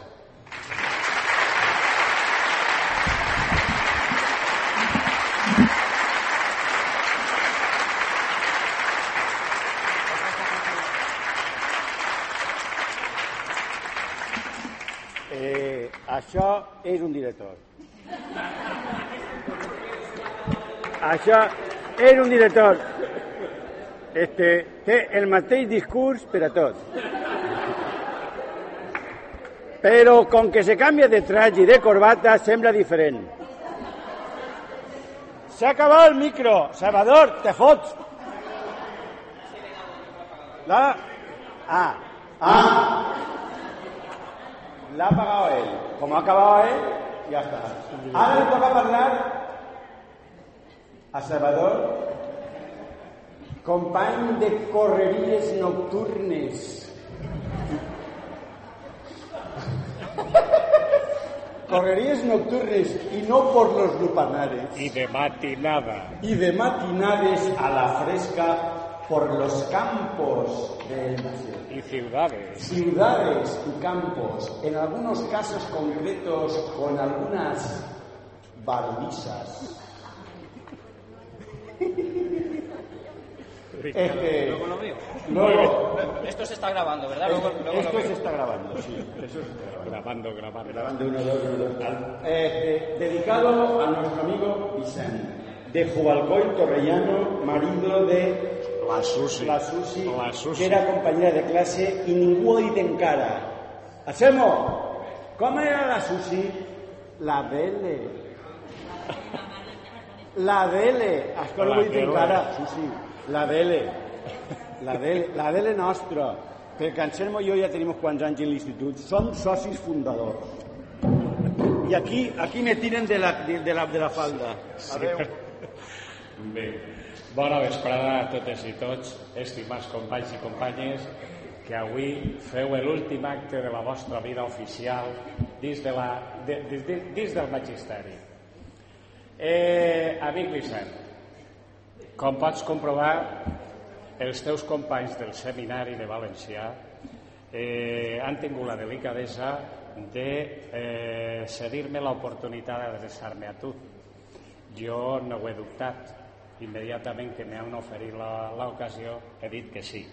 Això és un director. Això és un director. Té el mateix discurs per a tot. Però com que se canvia de traje i de corbata sembla diferent. S'ha acabat el micro. Salvador, te fots. L'ha apagado él. Como ha acabado él, ya está. Ahora le toca hablar a Salvador, company de correries nocturnes. Correries nocturnes y no por los lupanares. Y de matinada. Y de matinades a la fresca por los campos de y ciudades. Ciudades y campos, en algunos casos concretos con algunas barbizas. Luego lo veo. Esto se está grabando, ¿verdad? Esto se está grabando, sí. Eso se está grabando. Grabando 1, 2, 1, 2. Dedicado a nuestro amigo Vicente, de Jubalcoy Torrellano, marido de la Susi, que era compañera de clase i ningú ha dit encara. Hacemo, com era la Susi? La Dele. La Dele. És que no ho he dit encara, Susi. La Dele. La Dele nostra. Perquè Anselmo i jo ja tenim quants anys en l'institut. Som socis fundadors. I aquí me tiren de la falda. Adéu. Bé. Bona vesprada a totes i tots, estimats companys i companyes, que avui feu l'últim acte de la vostra vida oficial dins del magisteri. Amic Vicent, com pots comprovar, els teus companys del seminari de Valencià han tingut la delicadesa de cedir-me l'oportunitat d'adreçar-me a tu. Jo no ho he dubtat. Immediatament que m'han oferit l'ocasió he dit que sí.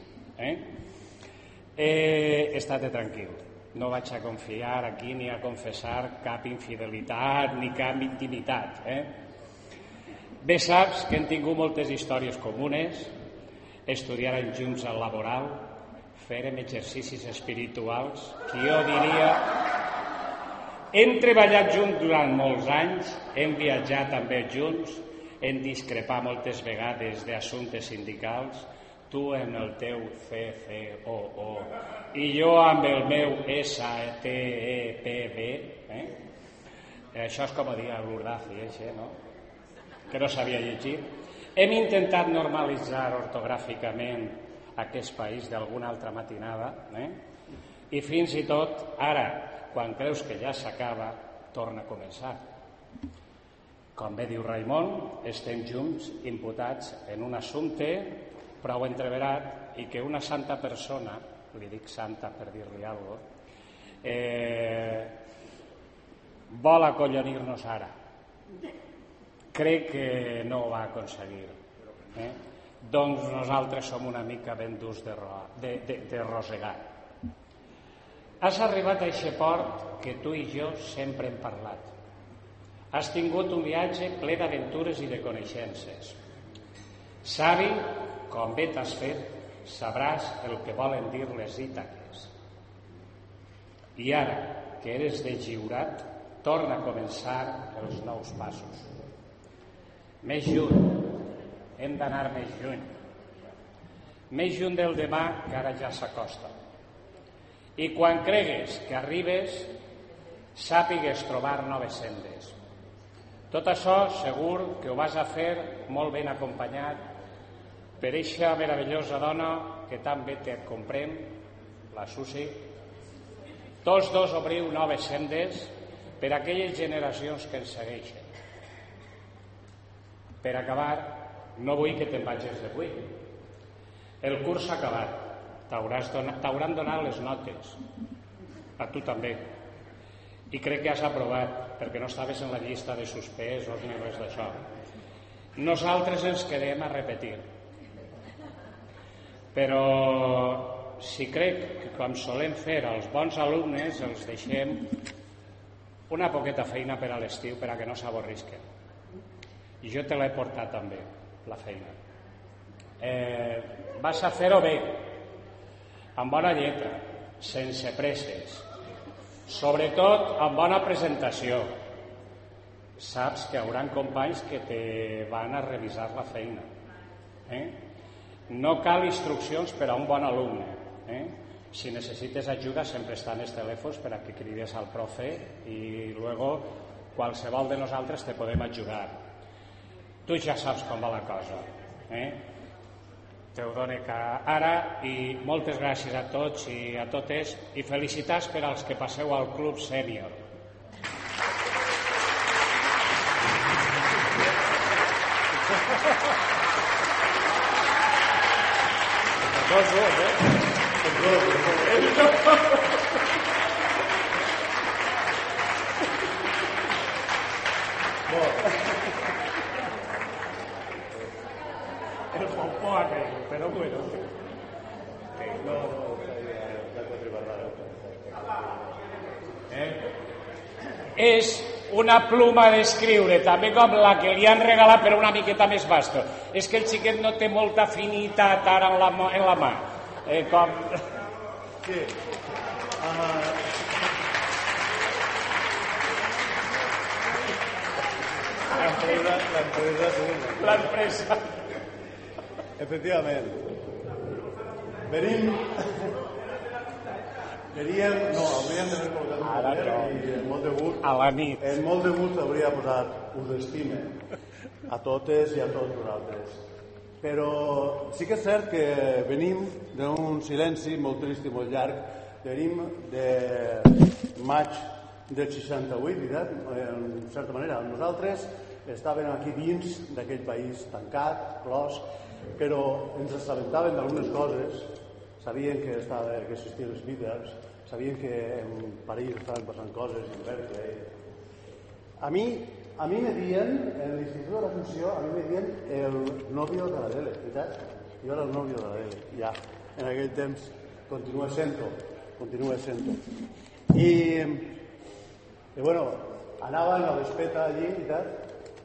Estate tranquil, no vaig a confiar aquí ni a confessar cap infidelitat ni cap intimitat. Bé saps que hem tingut moltes històries comunes, estudiàrem junts al laboral, fèrem exercicis espirituals, qui jo diria, hem treballat junts durant molts anys, hem viatjat també junts, hem discrepat moltes vegades d'assumptes sindicals, tu amb el teu CCOO i jo amb el meu STEPB. Això és com dir l'Urdaci, no? Que no sabia llegir. Hem intentat normalitzar ortogràficament aquest país d'alguna altra matinada i fins i tot ara, quan creus que ja s'acaba, torna a començar. Com bé diu Raimon, estem junts imputats en un assumpte prou entreverat i que una santa persona, li dic santa per dir-li alguna cosa, vol acollonir-nos ara. Crec que no ho va aconseguir. Doncs nosaltres som una mica ben durs de rosegar. Has arribat a aquest port que tu i jo sempre hem parlat. Has tingut un viatge ple d'aventures i de coneixences. Savi, com bé t'has fet, sabràs el que volen dir les Ítaques. I ara, que eres de Lliurat, torna a començar els nous passos. Més lluny, hem d'anar més lluny. Més lluny del demà, que ara ja s'acosta. I quan cregues que arribes, sàpigues trobar noves sendes. Tot això segur que ho vas a fer molt ben acompanyat per eixa meravellosa dona que tan bé te comprèn, la Susi. Tots dos obriu noves sendes per a aquelles generacions que ens segueixen. Per acabar, no vull que te'n vagis d'avui. El curs s'ha acabat. T'hauran donat les notes. A tu també. I crec que has aprovat, perquè no estaves en la llista de suspesos ni res d'això. Nosaltres ens quedem a repetir. Però si crec que com solem fer els bons alumnes els deixem una poqueta feina per a l'estiu per a que no s'avorrisquen. I jo te l'he portat també, la feina. Vas a fer-ho bé, amb bona lletra, sense presses, sobretot amb bona presentació. Saps que hi haurà companys que te van a revisar la feina. No cal instruccions per a un bon alumne. Si necessites ajuda sempre estan els telèfons per a que crides al profe i luego qualsevol de nosaltres te podem ajudar. Tu ja saps com va la cosa. Te ho dono ara i moltes gràcies a tots i a totes i felicitats per als que passeu al Club Sènior. El popó aquell, però bueno. És una pluma d'escriure, també com la que li han regalat, però una miqueta més vasta. És que el xiquet no té molta afinitat ara en la mà. Com... Sí. L'empresa. Efectivament. Veníem, no, hauríem d'haver col·locat un paper i en molt de gust, a la nit. En molt de gust hauria posat us estime a totes i a tots vosaltres. Però sí que és cert que venim d'un silenci molt trist i molt llarg. Venim de maig del 68, veritat? En certa manera. Nosaltres estàvem aquí dins d'aquell país tancat, clos, però ens assabentaven d'algunes coses. Sabien que existien els Beatles, sabien que en París estaven passant coses, en Berkeley. A mi me dien, en l'Institut de l'Assumpció, a mi me dien el novio de l'Adele, veritat? Jo era el novio de l'Adele, ja. En aquell temps continua sent-ho. I bueno, anaven a l'espeta allí, veritat?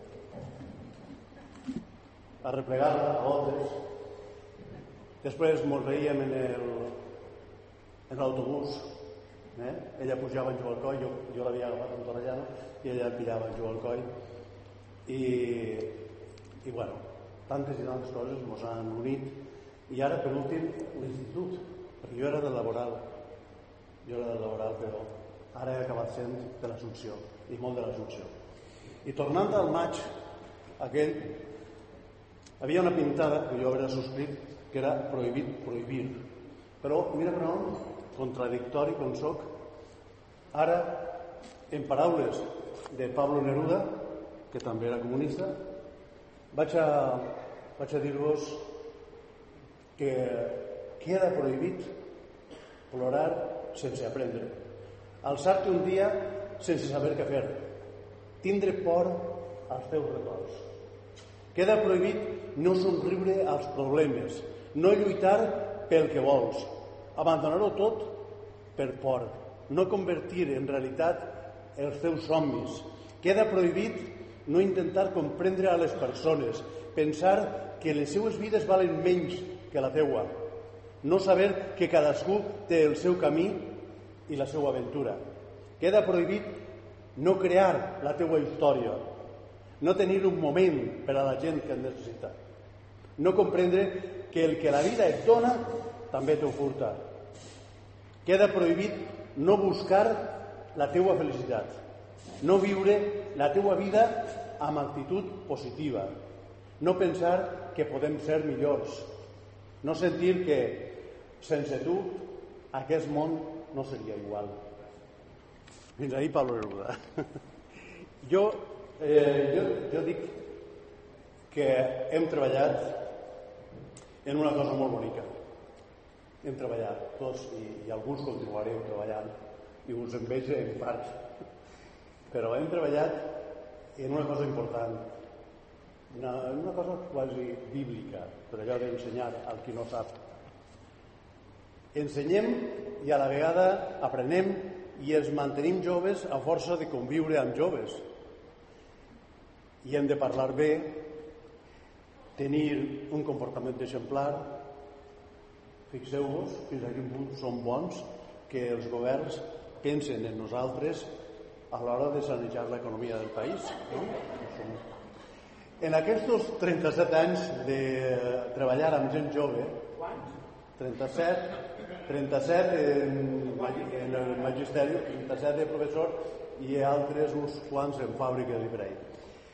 A replegar-la a voltes. Després mos veiem en l'autobús. Ella pujava en jo al coll, jo l'havia agafat en Torrellano i ella pillava en jo al coll. I bueno, tantes i tantes coses mos han unit. I ara, per últim, l'institut, perquè jo era del laboral, però ara he acabat sent de l'Assumpció, i molt de l'Assumpció. I tornant al maig, aquell, havia una pintada que jo havia subscrit que era prohibit prohibir. Però, mira per on, contradictori com soc, ara, en paraules de Pablo Neruda, que també era comunista, vaig a dir-vos que queda prohibit plorar sense aprendre, alçar-te un dia sense saber què fer, tindre por als teus records. Queda prohibit no somriure als problemes, no lluitar pel que vols, abandonar-ho tot per por, no convertir en realitat els teus somnis. Queda prohibit no intentar comprendre a les persones, pensar que les seues vides valen menys que la teua, no saber que cadascú té el seu camí i la seva aventura. Queda prohibit no crear la teua història, no tenir un moment per a la gent que et necessita, no comprendre que el que la vida et dona també t'ho furta. Queda prohibit no buscar la teua felicitat, no viure la teua vida amb actitud positiva, no pensar que podem ser millors, no sentir que sense tu aquest món no seria igual. Fins ahí Pablo Neruda. Jo dic que hem treballat en una cosa molt bonica. Hem treballat tots i alguns continuarem treballant i us enveja en part, però hem treballat en una cosa important, una cosa quasi bíblica, per allò d'ensenyar al qui no sap. Ensenyem i a la vegada aprenem i ens mantenim joves a força de conviure amb joves. I hem de parlar bé, tenir un comportament exemplar. Fixeu-vos fins a quin punt som bons que els governs pensen en nosaltres a l'hora de sanejar l'economia del país. En aquests 37 anys de treballar amb gent jove, 37 en el magisteri, 37 de professor i altres uns quants en fàbriques i per ahí.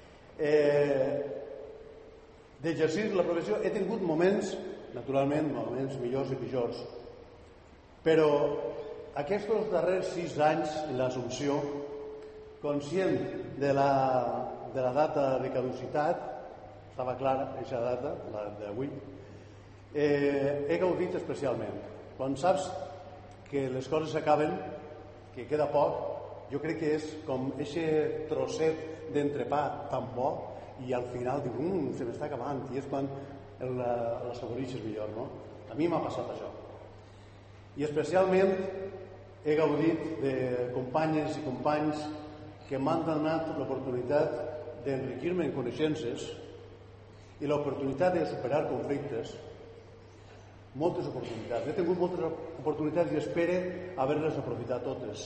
D'exercir la professió he tingut moments, naturalment, moments millors i pitjors, però aquests darrers 6 anys en l'Assumpció, conscient de la data de caducitat, estava clara aquesta data, la d'avui, he gaudit especialment. Quan saps que les coses s'acaben, que queda poc, jo crec que és com aquest trosset d'entrepà tan bo i al final dius, se m'està acabant, i és quan l'assaboreixes millor, no? A mi m'ha passat això. I especialment he gaudit de companyes i companys que m'han donat l'oportunitat d'enriquir-me en coneixences i l'oportunitat de superar conflictes. Moltes oportunitats. He tingut moltes oportunitats i espero haver-les aprofitat totes.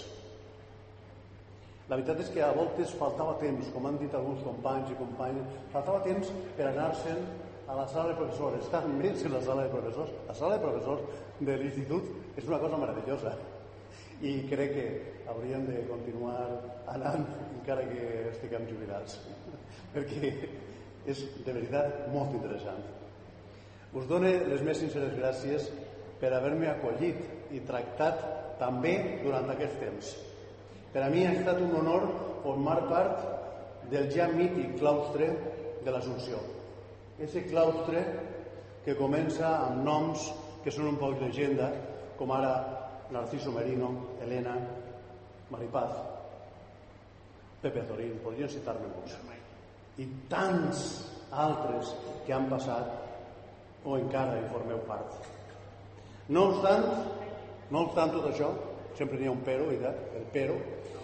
La veritat és que a voltes faltava temps, com han dit alguns companys i companyes, faltava temps per anar-se'n a la sala de professors, estar més en la sala de professors. La sala de professors de l'institut és una cosa meravellosa i crec que hauríem de continuar anant encara que estiguem jubilats, perquè és de veritat molt interessant. Us dono les més sinceres gràcies per haver-me acollit i tractat també durant aquest temps. Per a mi ha estat un honor formar part del ja mític claustre de l'Assumpció. Aquest claustre que comença amb noms que són un poc llegenda, com ara Narciso Merino, Elena, Maripaz, Pepe Azorín, podrien citar-me molts. I tants altres que han passat o encara hi formeu part. No obstant tot això, sempre n'hi ha un però, el però,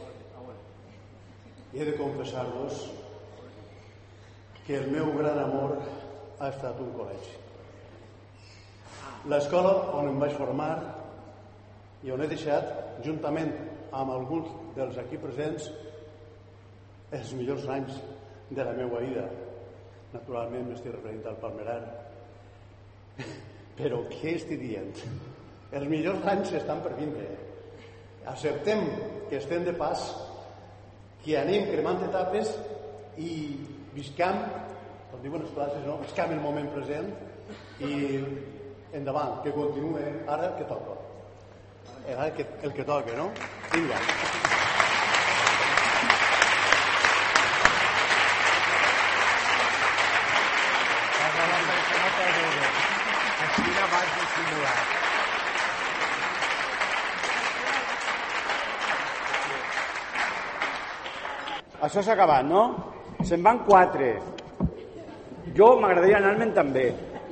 i he de confessar-vos que el meu gran amor ha estat un col·legi. L'escola on em vaig formar i on he deixat, juntament amb alguns dels aquí presents, els millors anys de la meva vida. Naturalment m'estic referint al Palmerar. Però què estic dient? Els millors anys estan per vindre. Acceptem que estem de pas, que anem cremant etapes i viscam, com diuen les classes, no? Viscam el moment present i endavant, que continue ara que toca. Ara el que toca, no? Vinga. Això s'ha acabat, no? Se'n van 4. Jo m'agradaria anar-me'n també.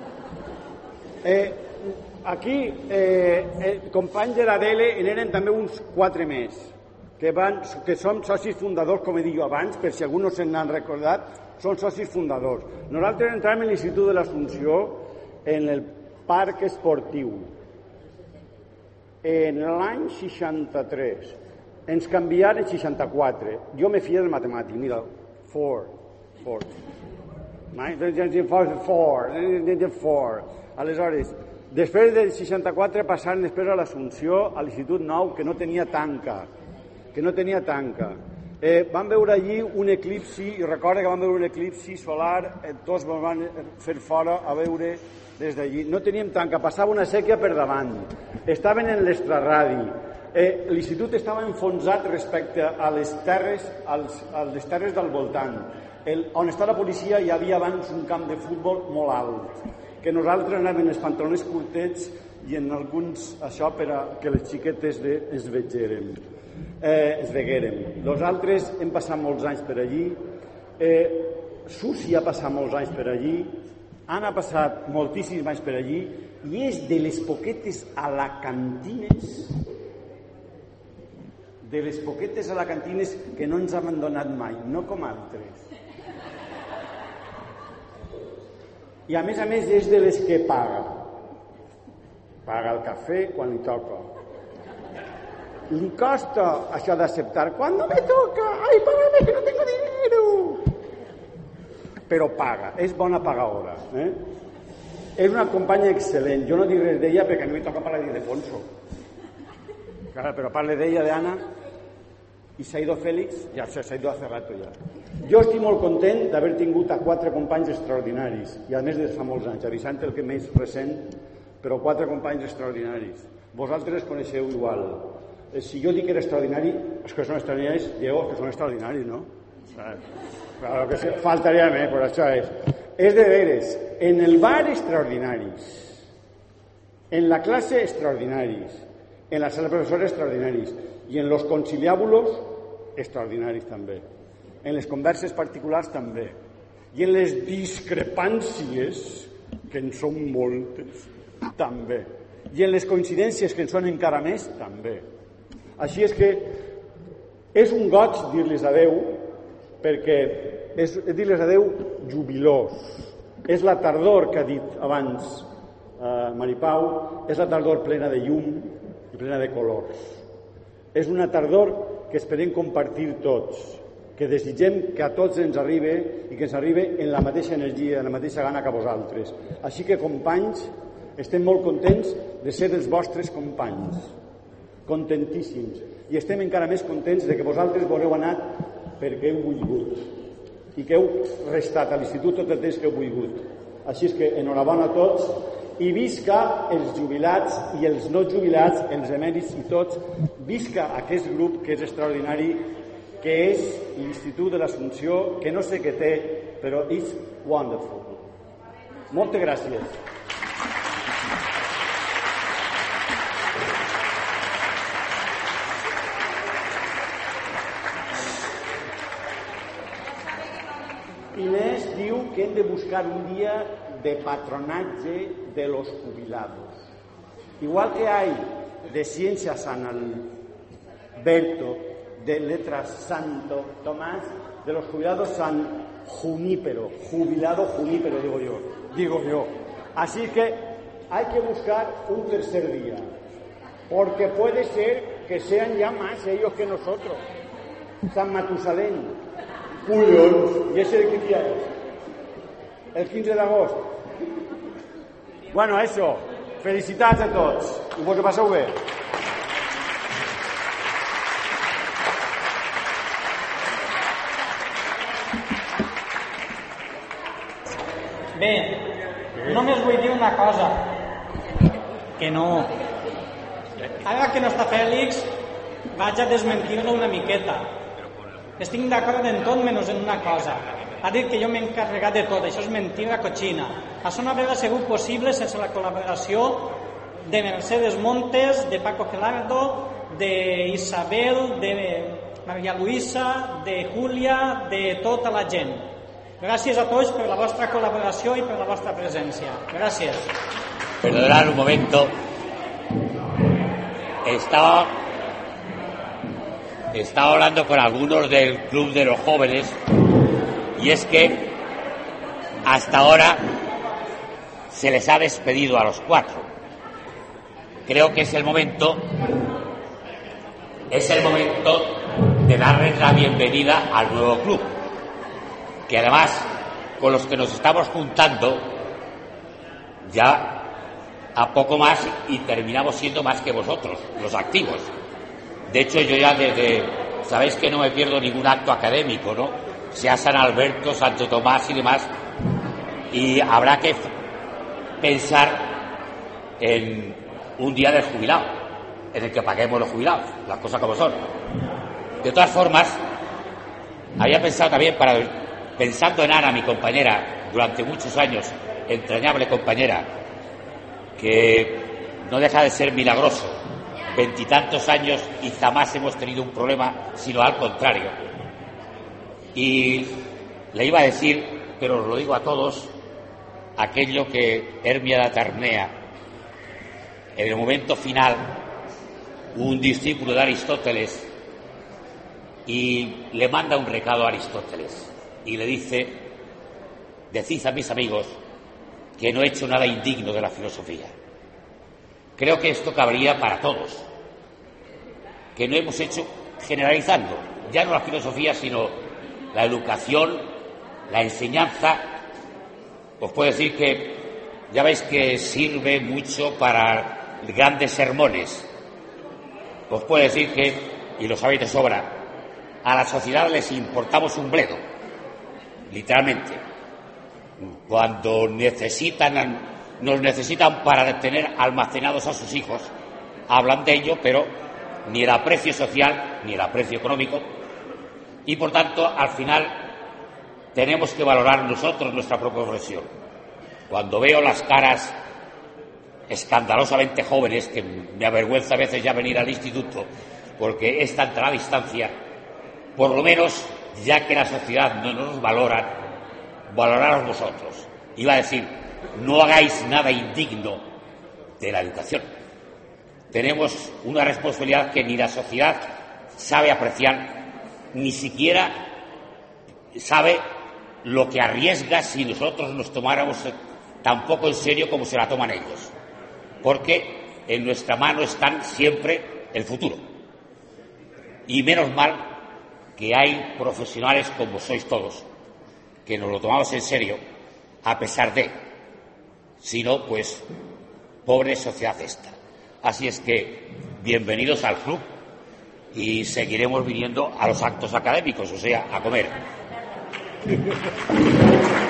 Aquí, companys de la DELE, n'eren també uns 4 més, que som socis fundadors, com he dit jo abans, per si algú no se n'han recordat, són socis fundadors. Nosaltres entràvem a l'Institut de l'Assumpció en el parc esportiu en l'any 63. Ens canviaren en 64. Jo me fia del matemàtic. Mira, 4. Aleshores, després del 64 passaren després a l'Assumpció, a l'Institut Nou, que no tenia tanca. Vam veure allí un eclipsi, i recorda que vam veure un eclipsi solar, tots ens van fer fora a veure des d'allí. No teníem tanca, passava una sèquia per davant. Estaven en l'extraradi. L'institut estava enfonsat respecte a les terres del voltant. On està la policia hi havia abans un camp de futbol molt alt, que nosaltres anàvem en els pantalons curtets i en alguns això per a que les xiquetes es veguérem. Nosaltres hem passat molts anys per allí, Susi ha passat molts anys per allí, han passat moltíssims anys per allí, i és de les poquetes alacantines de les poquetes alacantines que no ens han donat mai, no com altres. I a més és de les que paga. Paga el cafè quan li toca. Li costa això d'acceptar. Quan no me toca, ai, págame que no tengo dinero. Però paga, és bona pagadora. És una companya excel·lent. Jo no dic res d'ella perquè a mi me toca parlar d'Ildefonso. Claro, pero parle de ella, de Ana, y se ha ido Félix, ya se ha ido hace rato ja. Jo estic molt content d'haver tingut a 4 companys extraordinaris, i a més de fa molts anys, a Vicente el que més recent, però 4 companys extraordinaris. Vosaltres coneixeu igual. Si jo dic que era extraordinari, els que són extraordinaris, Diego, que són extraordinaris, no? Claro que faltaria més, però això és. És de veres, en el bar extraordinaris, en la clase extraordinaris, en la sala de professors extraordinaris i en los conciliàbulos extraordinaris també, en les converses particulars també, i en les discrepàncies, que en són moltes, també, i en les coincidències, que en són encara més, també. Així és que és un goig dir-les adeu, perquè és dir-les adeu jubilós. És la tardor que ha dit abans Maripau, és la tardor plena de llum i plena de colors. És una tardor que esperem compartir tots, que desitgem que a tots ens arribi i que ens arribi en la mateixa energia, en la mateixa gana que a vosaltres. Així que, companys, estem molt contents de ser els vostres companys, contentíssims, i estem encara més contents de que vosaltres voleu anat perquè heu volgut i que heu restat a l'institut tot el temps que heu volgut. Així és que enhorabona a tots i visca els jubilats i els no jubilats, els emèrits i tots. Visca aquest grup que és extraordinari, que és l'Institut de l'Assumpció, que no sé què té, però és wonderful. Moltes gràcies. Inés diu que hem de buscar un día de patronatge de los jubilados. Igual que hay de Ciencias San Alberto, de Letras Santo Tomás, de los jubilados San Junípero, jubilado Junípero, digo yo. Así que hay que buscar un tercer día, porque puede ser que sean ya más ellos que nosotros. San Matusalén, collons, i ese de quin dia és? El 15 d'agost. Bueno, eso, felicitats a tots, i vos ho passeu bé. Bé, només vull dir una cosa, que no. Ara que no està Fèlix, vaig a desmentir-lo una miqueta. Estic d'acord en tot menys en una cosa. Ha dit que jo m'he encarregat de tot. Això és mentira cochina. Això no hauria sigut possible sense la col·laboració de Mercedes Montes, de Paco Gelardo, de Isabel, de Maria Luisa, de Júlia, de tota la gent. Gràcies a tots per la vostra col·laboració i per la vostra presència. Gràcies. Perdonad un momento. Estaba hablando con algunos del Club de los Jóvenes y es que hasta ahora se les ha despedido a los 4. Creo que es el momento de darles la bienvenida al nuevo club, que además con los que nos estamos juntando ya a poco más y terminamos siendo más que vosotros, los activos. De hecho, yo ya sabéis que no me pierdo ningún acto académico, ¿no? Sea San Alberto, Santo Tomás y demás. Y habrá que pensar en un día del jubilado, en el que paguemos los jubilados, las cosas como son. De todas formas, había pensado también, pensando en Ana, mi compañera, durante muchos años, entrañable compañera, que no deja de ser milagroso. 20 y tantos años y jamás hemos tenido un problema, sino al contrario. Y le iba a decir, pero os lo digo a todos, aquello que Hermia da Tarnea, en el momento final, un discípulo de Aristóteles, y le manda un recado a Aristóteles y le dice: decid a mis amigos que no he hecho nada indigno de la filosofía. Creo que esto cabría para todos, que no hemos hecho, generalizando, ya no la filosofía, sino la educación, la enseñanza. Os puedo decir que ya veis que sirve mucho para grandes sermones. Os puedo decir que, y lo sabéis de sobra, a la sociedad les importamos un bledo, literalmente. Cuando nos necesitan para tener almacenados a sus hijos, hablan de ello, pero ni el aprecio social ni el aprecio económico, y por tanto al final tenemos que valorar nosotros nuestra propia profesión. Cuando veo las caras escandalosamente jóvenes, que me avergüenza a veces ya venir al instituto porque es tanta la distancia, por lo menos, ya que la sociedad no nos valora, valoraros vosotros. Iba a decir, no hagáis nada indigno de la educación. Tenemos una responsabilidad que ni la sociedad sabe apreciar, ni siquiera sabe lo que arriesga si nosotros nos tomáramos tan poco en serio como se la toman ellos, porque en nuestra mano están siempre el futuro. Y menos mal que hay profesionales como sois todos, que nos lo tomamos en serio, a pesar de, si no, pues, pobre sociedad esta. Así es que, bienvenidos al club, y seguiremos viniendo a los actos académicos, o sea, a comer.